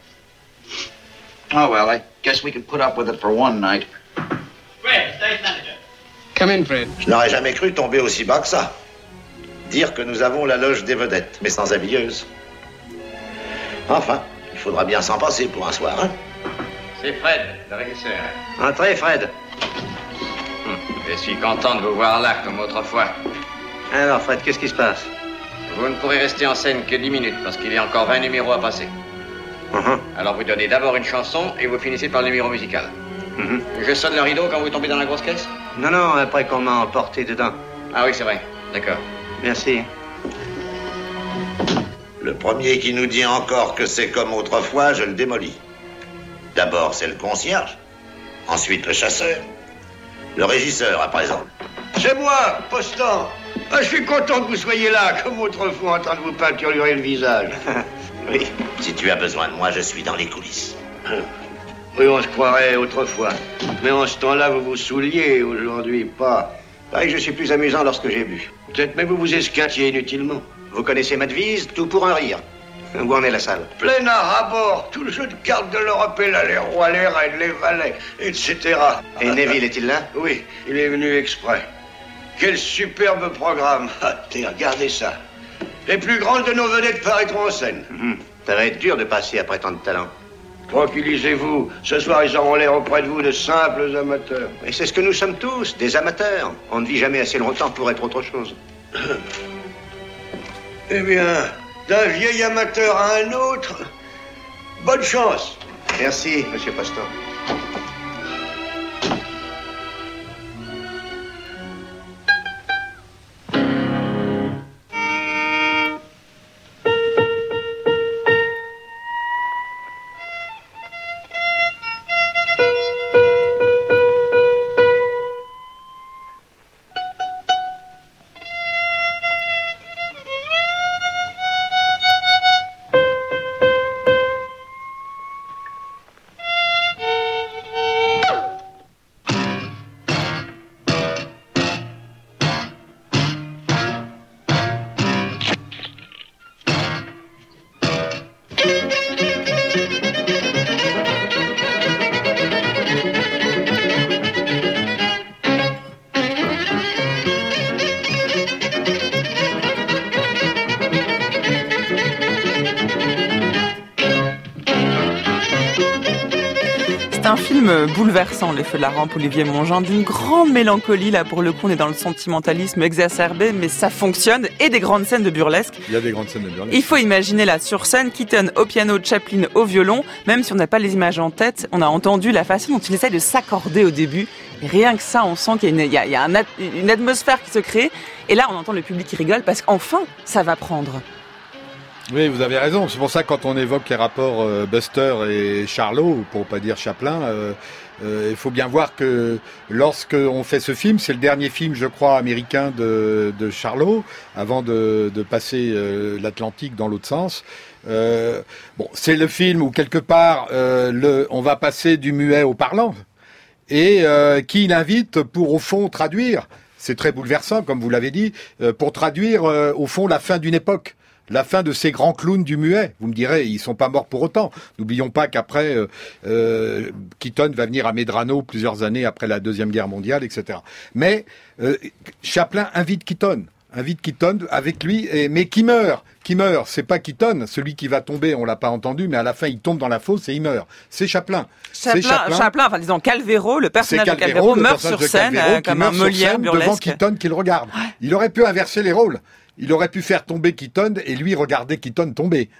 Oh well, I guess we could put up with it for one night. Fred, stage manager. Come in, Fred. Je n'aurais jamais cru tomber aussi bas que ça. Dire que nous avons la loge des vedettes, mais sans habilleuse. Enfin, il faudra bien s'en passer pour un soir, hein. C'est Fred, le régisseur. Entrez, Fred. Je suis content de vous voir là, comme autrefois. Alors, Fred, qu'est-ce qui se passe? Vous ne pourrez rester en scène que 10 minutes, parce qu'il y a encore 20 numéros à passer. Alors vous donnez d'abord une chanson, et vous finissez par le numéro musical. Je sonne le rideau quand vous tombez dans la grosse caisse? Non, après qu'on m'a emporté dedans. Ah oui, c'est vrai. D'accord. Merci. Le premier qui nous dit encore que c'est comme autrefois, je le démolis. D'abord, c'est le concierge. Ensuite, le chasseur. Le régisseur, à présent. C'est moi, Postant. Je suis content que vous soyez là, comme autrefois, en train de vous peinturer le visage. Oui, si tu as besoin de moi, je suis dans les coulisses. Oui, on se croirait autrefois. Mais en ce temps-là, vous vous souliez, aujourd'hui, pas. Pareil que je suis plus amusant lorsque j'ai bu. Peut-être même vous vous esquintiez inutilement. Vous connaissez ma devise, tout pour un rire. Où en est la salle? Plein art à bord, tout le jeu de cartes de l'Europe est là, les rois, les reines, les valets, etc. Et Neville est-il là? Oui, il est venu exprès. Quel superbe programme. Regardez ça. Les plus grandes de nos vedettes paraîtront en scène. Ça va être dur de passer après tant de talent. Tranquillisez-vous. Ce soir, ils auront l'air auprès de vous de simples amateurs. Et c'est ce que nous sommes tous, des amateurs. On ne vit jamais assez longtemps pour être autre chose. Eh bien, d'un vieil amateur à un autre, bonne chance. Merci, monsieur Poston. Un film bouleversant, Les Feux de la Rampe, Olivier Mongin, d'une grande mélancolie. Là, pour le coup, on est dans le sentimentalisme exacerbé, mais ça fonctionne. Et des grandes scènes de burlesque. Il y a des grandes scènes de burlesque. Il faut imaginer là, sur scène, Keaton au piano, Chaplin au violon. Même si on n'a pas les images en tête, on a entendu la façon dont il essaie de s'accorder au début. Et rien que ça, on sent qu'il y a une atmosphère qui se crée. Et là, on entend le public qui rigole parce qu'enfin, ça va prendre. Oui, vous avez raison. C'est pour ça que quand on évoque les rapports Buster et Charlot, pour pas dire Chaplin, il faut bien voir que lorsque on fait ce film, c'est le dernier film, je crois, américain de Charlot, avant de passer l'Atlantique dans l'autre sens. C'est le film où quelque part on va passer du muet au parlant et qui l'invite pour au fond traduire. C'est très bouleversant, comme vous l'avez dit, pour traduire au fond la fin d'une époque. La fin de ces grands clowns du muet. Vous me direz, ils sont pas morts pour autant. N'oublions pas qu'après, Keaton va venir à Medrano plusieurs années après la Deuxième Guerre mondiale, etc. Mais Chaplin invite Keaton avec lui, mais qui meurt, c'est pas Keaton, celui qui va tomber, on l'a pas entendu, mais à la fin il tombe dans la fosse et il meurt. C'est Chaplin. Chaplin, enfin disons Calvero, le personnage de Calvero meurt sur scène comme un Molière burlesque. Devant Keaton qui le regarde. Ouais. Il aurait pu inverser les rôles. Il aurait pu faire tomber Keaton et lui regarder Keaton tomber.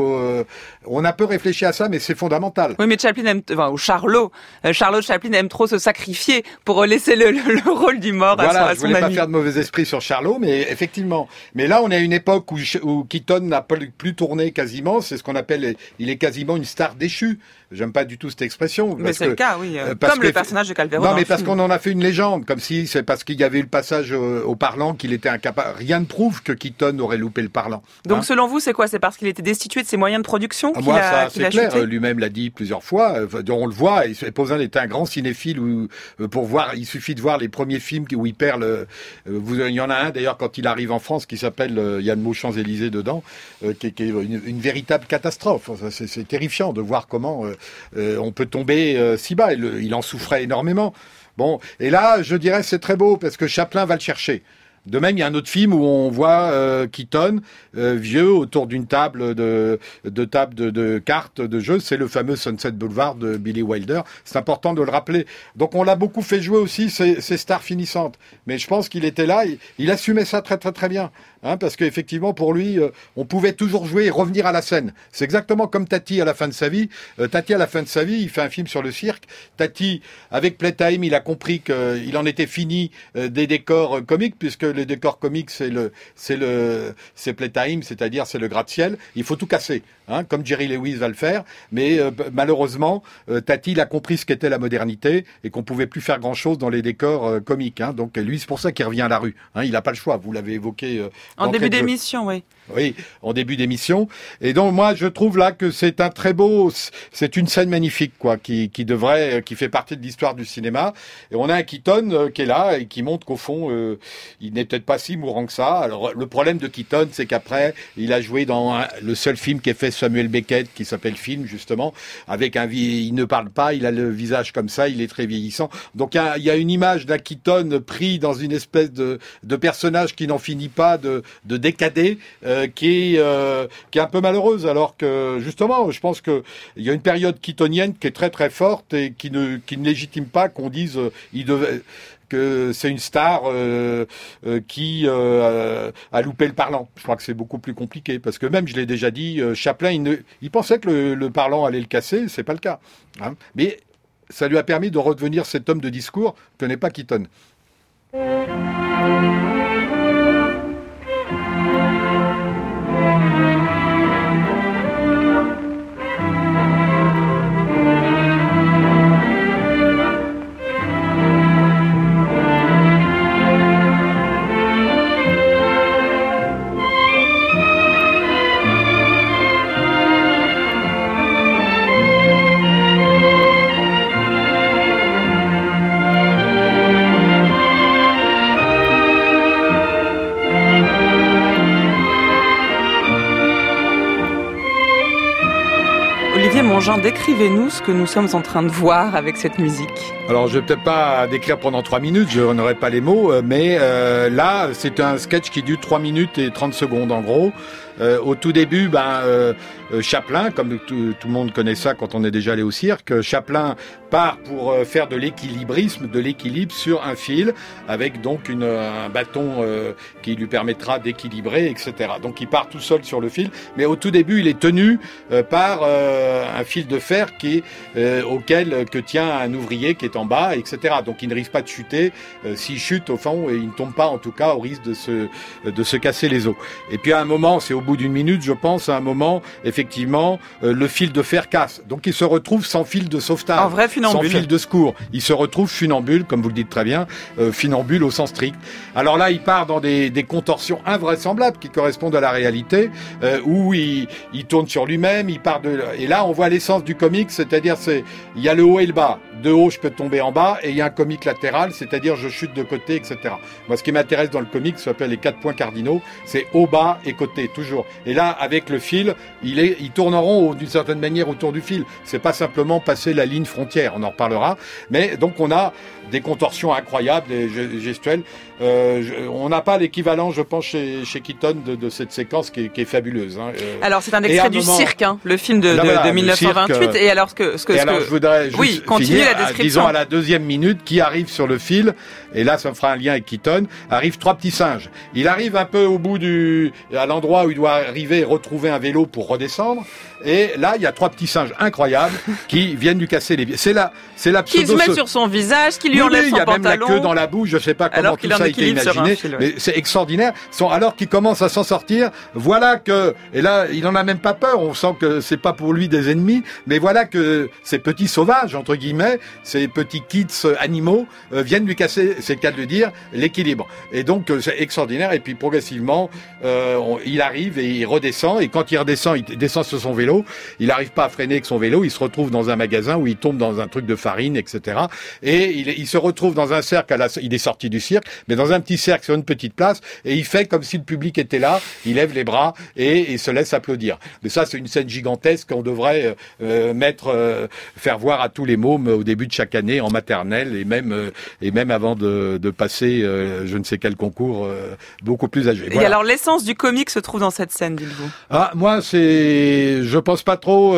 On a peu réfléchi à ça, mais c'est fondamental. Oui, mais Chaplin Charlot Chaplin aime trop se sacrifier pour laisser le rôle du mort à son ami. Je voulais pas faire de mauvais esprit sur Charlot, mais effectivement. Mais là, on est à une époque où Keaton n'a plus tourné quasiment. C'est ce qu'on appelle, il est quasiment une star déchue. J'aime pas du tout cette expression. Mais c'est le cas, oui. Comme le personnage de Calvero. Non, mais parce qu'on en a fait une légende, comme si c'est parce qu'il y avait eu le passage au parlant qu'il était incapable. Rien ne prouve que Keaton aurait loupé le parlant. Donc selon vous, c'est quoi? C'est parce qu'il était destitué de ses moyens de production qu'il a c'est clair. Lui-même l'a dit plusieurs fois. On le voit. Pouzin était un grand cinéphile pour voir. Il suffit de voir les premiers films où il perd il y en a un d'ailleurs quand il arrive en France qui s'appelle il y a le mot Champs-Élysées dedans, qui est une véritable catastrophe. C'est terrifiant de voir comment on peut tomber si bas. Il en souffrait énormément. Bon, et là, je dirais c'est très beau parce que Chaplin va le chercher. De même, il y a un autre film où on voit Keaton vieux autour d'une table de cartes de jeu. C'est le fameux Sunset Boulevard de Billy Wilder. C'est important de le rappeler. Donc on l'a beaucoup fait jouer aussi ces stars finissantes. Mais je pense qu'il était là. Il assumait ça très très très bien. Parce qu'effectivement, pour lui, on pouvait toujours jouer et revenir à la scène. C'est exactement comme Tati à la fin de sa vie. Tati, à la fin de sa vie, il fait un film sur le cirque. Tati, avec Playtime, il a compris qu'il en était fini des décors comiques, puisque les décors comiques, c'est Playtime, c'est-à-dire c'est le gratte-ciel. Il faut tout casser, comme Jerry Lewis va le faire. Mais malheureusement, Tati, il a compris ce qu'était la modernité et qu'on pouvait plus faire grand-chose dans les décors comiques. Donc lui, c'est pour ça qu'il revient à la rue. Il n'a pas le choix. Vous l'avez évoqué. En début d'émission, oui. Oui, en début d'émission. Et donc, moi, je trouve là que c'est un très beau, c'est une scène magnifique, quoi, qui fait partie de l'histoire du cinéma. Et on a un Keaton qui est là et qui montre qu'au fond, il n'est peut-être pas si mourant que ça. Alors, le problème de Keaton, c'est qu'après, il a joué dans le seul film qu'ait fait Samuel Beckett, qui s'appelle Film, justement, avec il ne parle pas, il a le visage comme ça, il est très vieillissant. Donc, il y a une image d'un Keaton pris dans une espèce de personnage qui n'en finit pas, de décader qui est un peu malheureuse, alors que justement, je pense que il y a une période keatonienne qui est très très forte et qui ne légitime pas qu'on dise que c'est une star qui a loupé le parlant. Je crois que c'est beaucoup plus compliqué, parce que même, je l'ai déjà dit, Chaplin, il pensait que le parlant allait le casser, c'est pas le cas. Hein. Mais ça lui a permis de redevenir cet homme de discours que n'est pas Keaton. Olivier Mongin, décrivez-nous ce que nous sommes en train de voir avec cette musique. Alors, je vais peut-être pas décrire pendant 3 minutes, je n'aurai pas les mots, mais là, c'est un sketch qui dure 3 minutes et 30 secondes en gros. Au tout début, Chaplin, comme tout le monde connaît ça quand on est déjà allé au cirque, Chaplin part pour faire de l'équilibrisme, de l'équilibre sur un fil, avec donc un bâton qui lui permettra d'équilibrer, etc. Donc il part tout seul sur le fil, mais au tout début, il est tenu par un fil de fer auquel tient un ouvrier qui est en bas, etc. Donc il ne risque pas de chuter. S'il chute, au fond, il ne tombe pas, en tout cas, au risque de se casser les os. Et puis à un moment, c'est au bout d'une minute, je pense, à un moment, effectivement, le fil de fer casse. Donc il se retrouve sans fil de sauvetage. En vrai funambule. Sans fil de secours. Il se retrouve funambule, comme vous le dites très bien, funambule au sens strict. Alors là, il part dans des contorsions invraisemblables qui correspondent à la réalité, où il tourne sur lui-même, et là, on voit l'essence du comique, c'est-à-dire il y a le haut et le bas. De haut, je peux tomber en bas, et il y a un comique latéral, c'est-à-dire je chute de côté, etc. Moi, ce qui m'intéresse dans le comique, ça s'appelle les 4 points cardinaux, c'est haut, bas et côté, toujours. Et là, avec le fil, ils tourneront d'une certaine manière autour du fil. C'est pas simplement passer la ligne frontière, on en reparlera. Mais donc, on a des contorsions incroyables, des gestuelles. On n'a pas l'équivalent, je pense, chez Keaton de cette séquence qui est fabuleuse. Hein. Alors, c'est un extrait du cirque, hein, le film de 1928. Cirque, et alors, je voudrais juste continue finir, la description. Disons à la 2e minute, qui arrive sur le fil, et là, ça me fera un lien avec Keaton, arrivent 3 petits singes. Il arrive un peu au bout à l'endroit où il doit arriver et retrouver un vélo pour redescendre. Et là, il y a 3 petits singes incroyables qui viennent lui casser les pieds. C'est la pseudo. Qu'il se met sur son visage, qui lui enlève son pantalon. Il y a même la queue dans la bouche, je sais pas comment tout ça a été imaginé. Mais c'est extraordinaire. Alors qu'il commence à s'en sortir, voilà que, et là, il en a même pas peur. On sent que c'est pas pour lui des ennemis, mais voilà que ces petits sauvages, entre guillemets, ces petits kids animaux, viennent lui casser, c'est le cas de le dire, l'équilibre. Et donc, c'est extraordinaire. Et puis, progressivement, il arrive et il redescend. Et quand il redescend, il descend sur son vélo. Il n'arrive pas à freiner avec son vélo. Il se retrouve dans un magasin où il tombe dans un truc de farine, etc. Et il se retrouve dans un cercle. Il est sorti du cirque, mais dans un petit cercle sur une petite place. Et il fait comme si le public était là. Il lève les bras et se laisse applaudir. Mais ça, c'est une scène gigantesque qu'on devrait faire voir à tous les mômes au début de chaque année en maternelle et même avant de passer je ne sais quel concours beaucoup plus âgé. Voilà. Et alors l'essence du comique se trouve dans cette scène, dites-vous? Moi, je pense pas trop.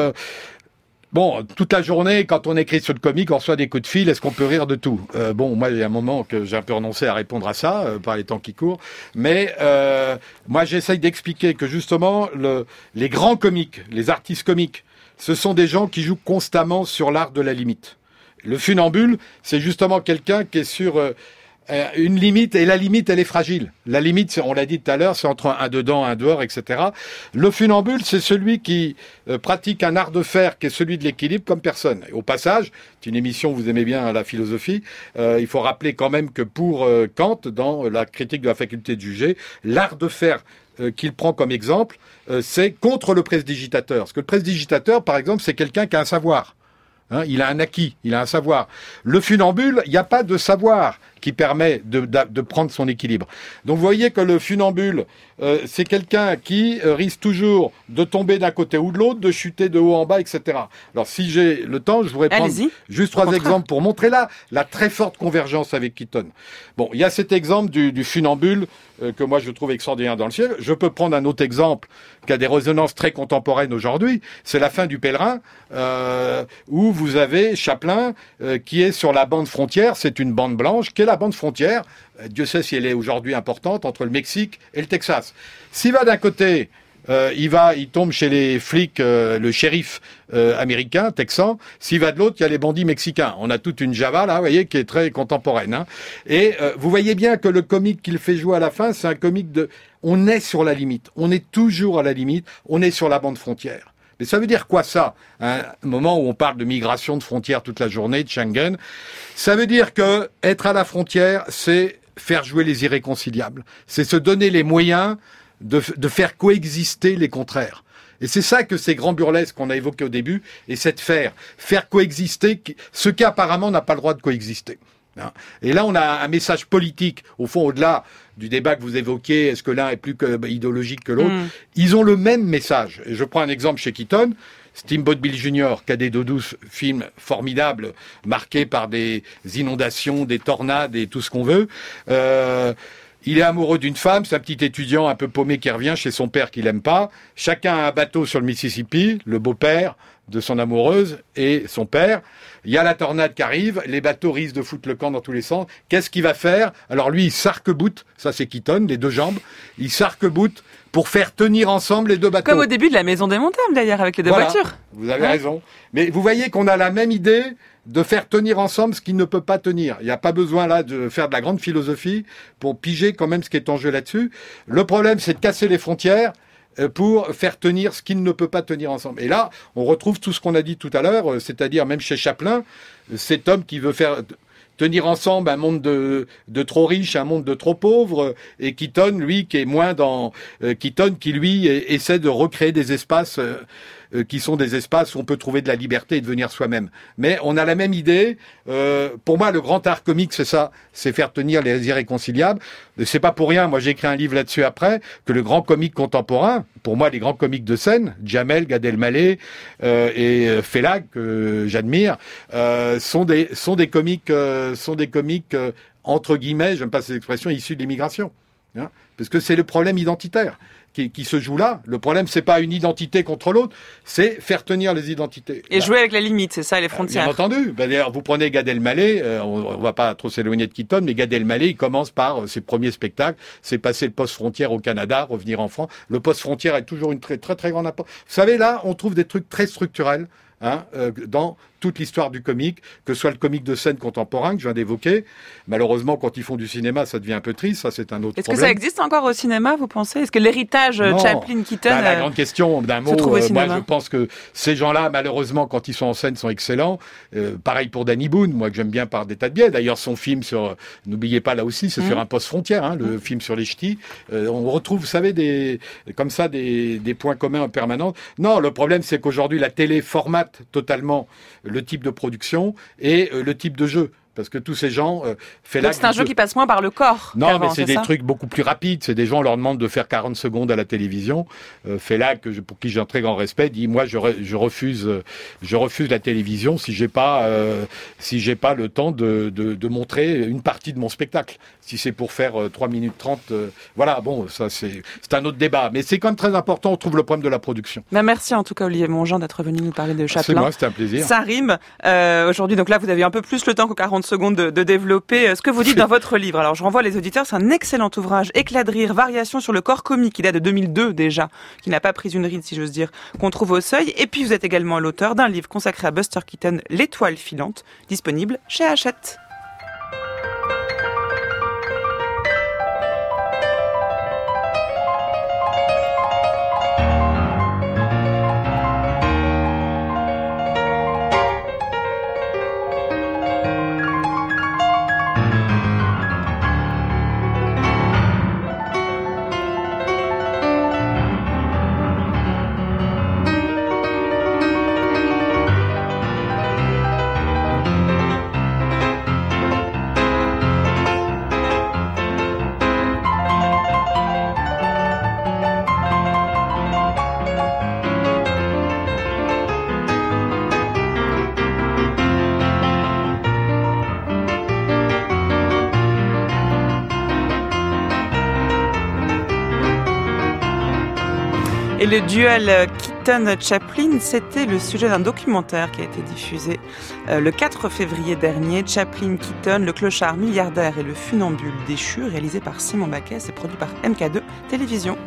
Bon, toute la journée, quand on écrit sur le comique, on reçoit des coups de fil. Est-ce qu'on peut rire de tout? Moi, il y a un moment que j'ai un peu renoncé à répondre à ça par les temps qui courent. Mais moi, j'essaye d'expliquer que justement, les grands comiques, les artistes comiques, ce sont des gens qui jouent constamment sur l'art de la limite. Le funambule, c'est justement quelqu'un qui est sur une limite, et la limite, elle est fragile. La limite, on l'a dit tout à l'heure, c'est entre un dedans, un dehors, etc. Le funambule, c'est celui qui pratique un art de faire qui est celui de l'équilibre comme personne. Et au passage, c'est une émission, vous aimez bien la philosophie, il faut rappeler quand même que pour Kant, dans la critique de la faculté de juger, l'art de faire qu'il prend comme exemple, c'est contre le prestidigitateur. Parce que le prestidigitateur, par exemple, c'est quelqu'un qui a un savoir. Il a un acquis, il a un savoir. Le funambule, il n'y a pas de savoir qui permet de prendre son équilibre. Donc vous voyez que le funambule, c'est quelqu'un qui risque toujours de tomber d'un côté ou de l'autre, de chuter de haut en bas, etc. Alors si j'ai le temps, je voudrais prendre juste 3 exemples pour montrer là la très forte convergence avec Keaton. Bon, il y a cet exemple du funambule que moi je trouve extraordinaire dans le ciel. Je peux prendre un autre exemple qui a des résonances très contemporaines aujourd'hui. C'est La fin du pèlerin, où vous avez Chaplin qui est sur la bande frontière. C'est une bande blanche qui est la bande frontière. Dieu sait si elle est aujourd'hui importante entre le Mexique et le Texas. S'il va d'un côté, il tombe chez les flics, le shérif américain, texan. S'il va de l'autre, il y a les bandits mexicains. On a toute une Java là, vous voyez, qui est très contemporaine. Hein. Et vous voyez bien que le comique qu'il fait jouer à la fin, c'est un comique de. On est sur la limite. On est toujours à la limite. On est sur la bande frontière. Mais ça veut dire quoi ça? Un moment où on parle de migration de frontières toute la journée, de Schengen. Ça veut dire que être à la frontière, c'est faire jouer les irréconciliables. C'est se donner les moyens de faire coexister les contraires. Et c'est ça que ces grands burlesques qu'on a évoqués au début essaient de faire coexister ce qui apparemment n'a pas le droit de coexister. Et là, on a un message politique, au fond, au-delà du débat que vous évoquiez, est-ce que l'un est plus idéologique que l'autre? Ils ont le même message. Et je prends un exemple chez Keaton, Steamboat Bill Jr., Cadet d'eau douce, film formidable, marqué par des inondations, des tornades et tout ce qu'on veut. Il est amoureux d'une femme, c'est un petit étudiant un peu paumé qui revient chez son père qu'il aime pas. Chacun a un bateau sur le Mississippi, le beau-père de son amoureuse et son père. Il y a la tornade qui arrive, les bateaux risquent de foutre le camp dans tous les sens. Qu'est-ce qu'il va faire? Alors lui, il s'arc-boute, ça c'est Keaton, les deux jambes, il s'arc-boute pour faire tenir ensemble les deux bateaux. Comme au début de La Maison démontable d'ailleurs, avec les deux voitures. Vous avez raison. Mais vous voyez qu'on a la même idée de faire tenir ensemble ce qui ne peut pas tenir. Il n'y a pas besoin là de faire de la grande philosophie pour piger quand même ce qui est en jeu là-dessus. Le problème, c'est de casser les frontières pour faire tenir ce qui ne peut pas tenir ensemble. Et là, on retrouve tout ce qu'on a dit tout à l'heure, c'est-à-dire même chez Chaplin, cet homme qui veut faire tenir ensemble un monde de trop riches, un monde de trop pauvres, et Keaton, lui, qui est moins dans... Keaton, qui, lui, essaie de recréer des espaces qui sont des espaces où on peut trouver de la liberté et devenir soi-même. Mais on a la même idée. Pour moi, le grand art comique, c'est ça, c'est faire tenir les irréconciliables. C'est pas pour rien, moi j'ai écrit un livre là-dessus après, que le grand comique contemporain, pour moi les grands comiques de scène, Jamel, Gad Elmaleh et Fela, que j'admire, sont des comiques entre guillemets, j'aime pas cette expression, issus de l'immigration. Hein, parce que c'est le problème identitaire qui se joue là. Le problème, c'est pas une identité contre l'autre, c'est faire tenir les identités. Et jouer avec la limite, c'est ça, les frontières. Bien entendu. D'ailleurs, vous prenez Gad Elmaleh, on va pas trop s'éloigner de Keaton, mais Gad Elmaleh, il commence par ses premiers spectacles, c'est passer le poste frontière au Canada, revenir en France. Le poste frontière est toujours une très très très grande importance. Vous savez, là, on trouve des trucs très structurels. Dans toute l'histoire du comique, que ce soit le comique de scène contemporain que je viens d'évoquer. Malheureusement, quand ils font du cinéma, ça devient un peu triste, ça c'est un autre problème. Est-ce que ça existe encore au cinéma, vous pensez? Est-ce que l'héritage Chaplin-Keaton... La grande question, d'un mot, moi je pense que ces gens-là, malheureusement, quand ils sont en scène, sont excellents. Pareil pour Danny Boone, moi que j'aime bien par des tas de biais. D'ailleurs, son film sur... N'oubliez pas, là aussi, c'est sur un poste frontière, le film sur les ch'tis. On retrouve, vous savez, des points communs en permanence. Non, le problème, c'est qu'aujourd'hui, la télé formate totalement le type de production et le type de jeu. Parce que tous ces gens... Donc c'est un jeu qui passe moins par le corps. Non, mais c'est des trucs beaucoup plus rapides. C'est des gens, on leur demande de faire 40 secondes à la télévision. Fela, pour qui j'ai un très grand respect, dit, moi, je refuse la télévision si j'ai pas le temps de montrer une partie de mon spectacle. Si c'est pour faire 3 minutes 30, voilà, bon, ça c'est un autre débat. Mais c'est quand même très important, on trouve le problème de la production. Merci en tout cas, Olivier Mongeant, d'être venu nous parler de Chaplin. C'est moi, c'était un plaisir. Ça rime. Aujourd'hui, donc là, vous avez un peu plus le temps que 40 secondes de développer ce que vous dites dans votre livre. Alors, je renvoie les auditeurs, c'est un excellent ouvrage, Éclat de rire, variation sur le corps comique, qui date de 2002 déjà, qui n'a pas pris une ride, si j'ose dire, qu'on trouve au Seuil. Et puis, vous êtes également l'auteur d'un livre consacré à Buster Keaton, L'étoile filante, disponible chez Hachette. Et le duel Keaton-Chaplin, c'était le sujet d'un documentaire qui a été diffusé le 4 février dernier. Chaplin-Keaton, le clochard milliardaire et le funambule déchu, réalisé par Simon Baquès et produit par MK2 Télévision.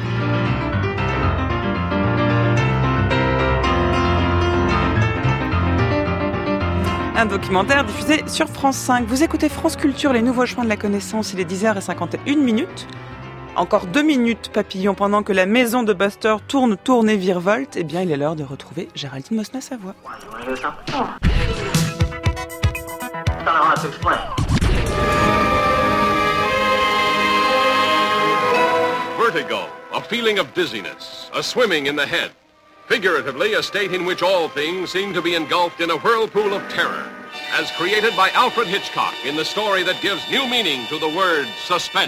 Un documentaire diffusé sur France 5. Vous écoutez France Culture, les nouveaux chemins de la connaissance. Il est 10h51. Encore 2 minutes, papillon, pendant que la maison de Buster tourne et virevolte. Eh bien, il est l'heure de retrouver Géraldine Mosna-Savoie. Vertigo, a feeling of dizziness, a swimming in the head. Figuratively, a state in which all things seem to be engulfed in a whirlpool of terror, as created by Alfred Hitchcock in the story that gives new meaning to the word suspense.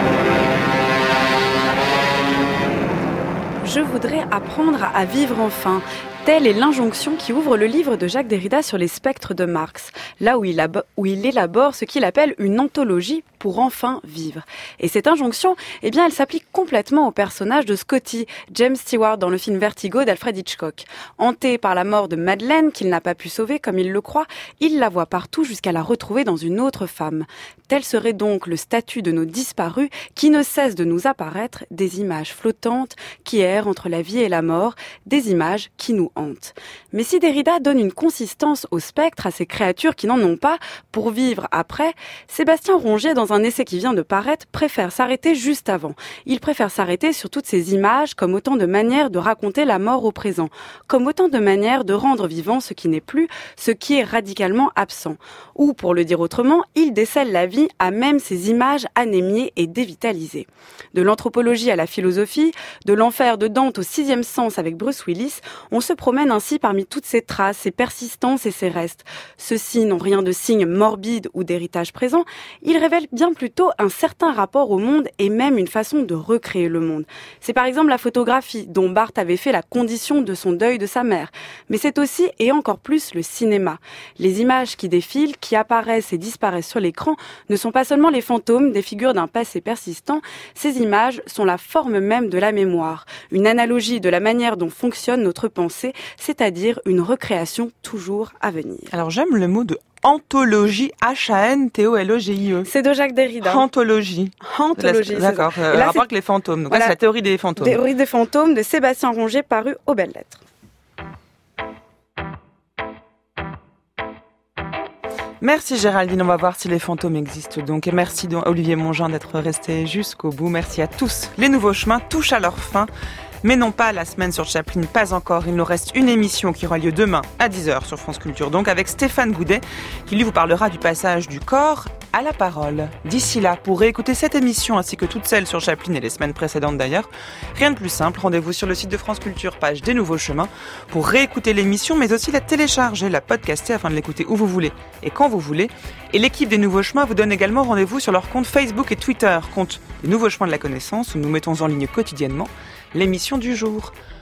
Je voudrais apprendre à vivre enfin. Telle est l'injonction qui ouvre le livre de Jacques Derrida sur les spectres de Marx, là où il élabore ce qu'il appelle une anthologie pour enfin vivre. Et cette injonction, eh bien, elle s'applique complètement au personnage de Scotty, James Stewart dans le film Vertigo d'Alfred Hitchcock. Hanté par la mort de Madeleine, qu'il n'a pas pu sauver comme il le croit, il la voit partout jusqu'à la retrouver dans une autre femme. Tel serait donc le statut de nos disparus qui ne cessent de nous apparaître, des images flottantes qui errent entre la vie et la mort, des images qui nous hantent. Mais si Derrida donne une consistance au spectre, à ces créatures qui n'en ont pas, pour vivre après, Sébastien Rongier, dans un essai qui vient de paraître, préfère s'arrêter juste avant. Il préfère s'arrêter sur toutes ces images comme autant de manières de raconter la mort au présent, comme autant de manières de rendre vivant ce qui n'est plus, ce qui est radicalement absent. Ou, pour le dire autrement, il décèle la vie à même ces images anémiées et dévitalisées. De l'anthropologie à la philosophie, de l'enfer de Dante au 6e sens avec Bruce Willis, on se promène ainsi parmi toutes ces traces, ces persistances et ces restes. Ceux-ci n'ont rien de signe morbide ou d'héritage présent, ils révèlent bien plutôt un certain rapport au monde et même une façon de recréer le monde. C'est par exemple la photographie dont Barthes avait fait la condition de son deuil de sa mère. Mais c'est aussi et encore plus le cinéma. Les images qui défilent, qui apparaissent et disparaissent sur l'écran ne sont pas seulement les fantômes des figures d'un passé persistant, ces images sont la forme même de la mémoire, une analogie de la manière dont fonctionne notre pensée, c'est-à-dire une recréation toujours à venir. Alors j'aime le mot de anthologie, H-A-N-T-O-L-O-G-I-E. C'est de Jacques Derrida. Anthologie. Anthologie. D'accord, rapport avec les fantômes. Donc voilà, là, c'est la théorie des fantômes. Théorie des fantômes de Sébastien Rongier, paru aux Belles Lettres. Merci Géraldine, on va voir si les fantômes existent donc. Et merci Olivier Mongin d'être resté jusqu'au bout. Merci à tous. Les nouveaux chemins touchent à leur fin. Mais non pas la semaine sur Chaplin, pas encore. Il nous reste une émission qui aura lieu demain à 10h sur France Culture. Donc avec Stéphane Goudet, qui lui vous parlera du passage du corps à la parole. D'ici là, pour réécouter cette émission ainsi que toutes celles sur Chaplin et les semaines précédentes d'ailleurs, rien de plus simple, rendez-vous sur le site de France Culture, page des nouveaux chemins, pour réécouter l'émission, mais aussi la télécharger, la podcaster afin de l'écouter où vous voulez et quand vous voulez. Et l'équipe des nouveaux chemins vous donne également rendez-vous sur leur compte Facebook et Twitter, compte des nouveaux chemins de la connaissance, où nous mettons en ligne quotidiennement l'émission du jour.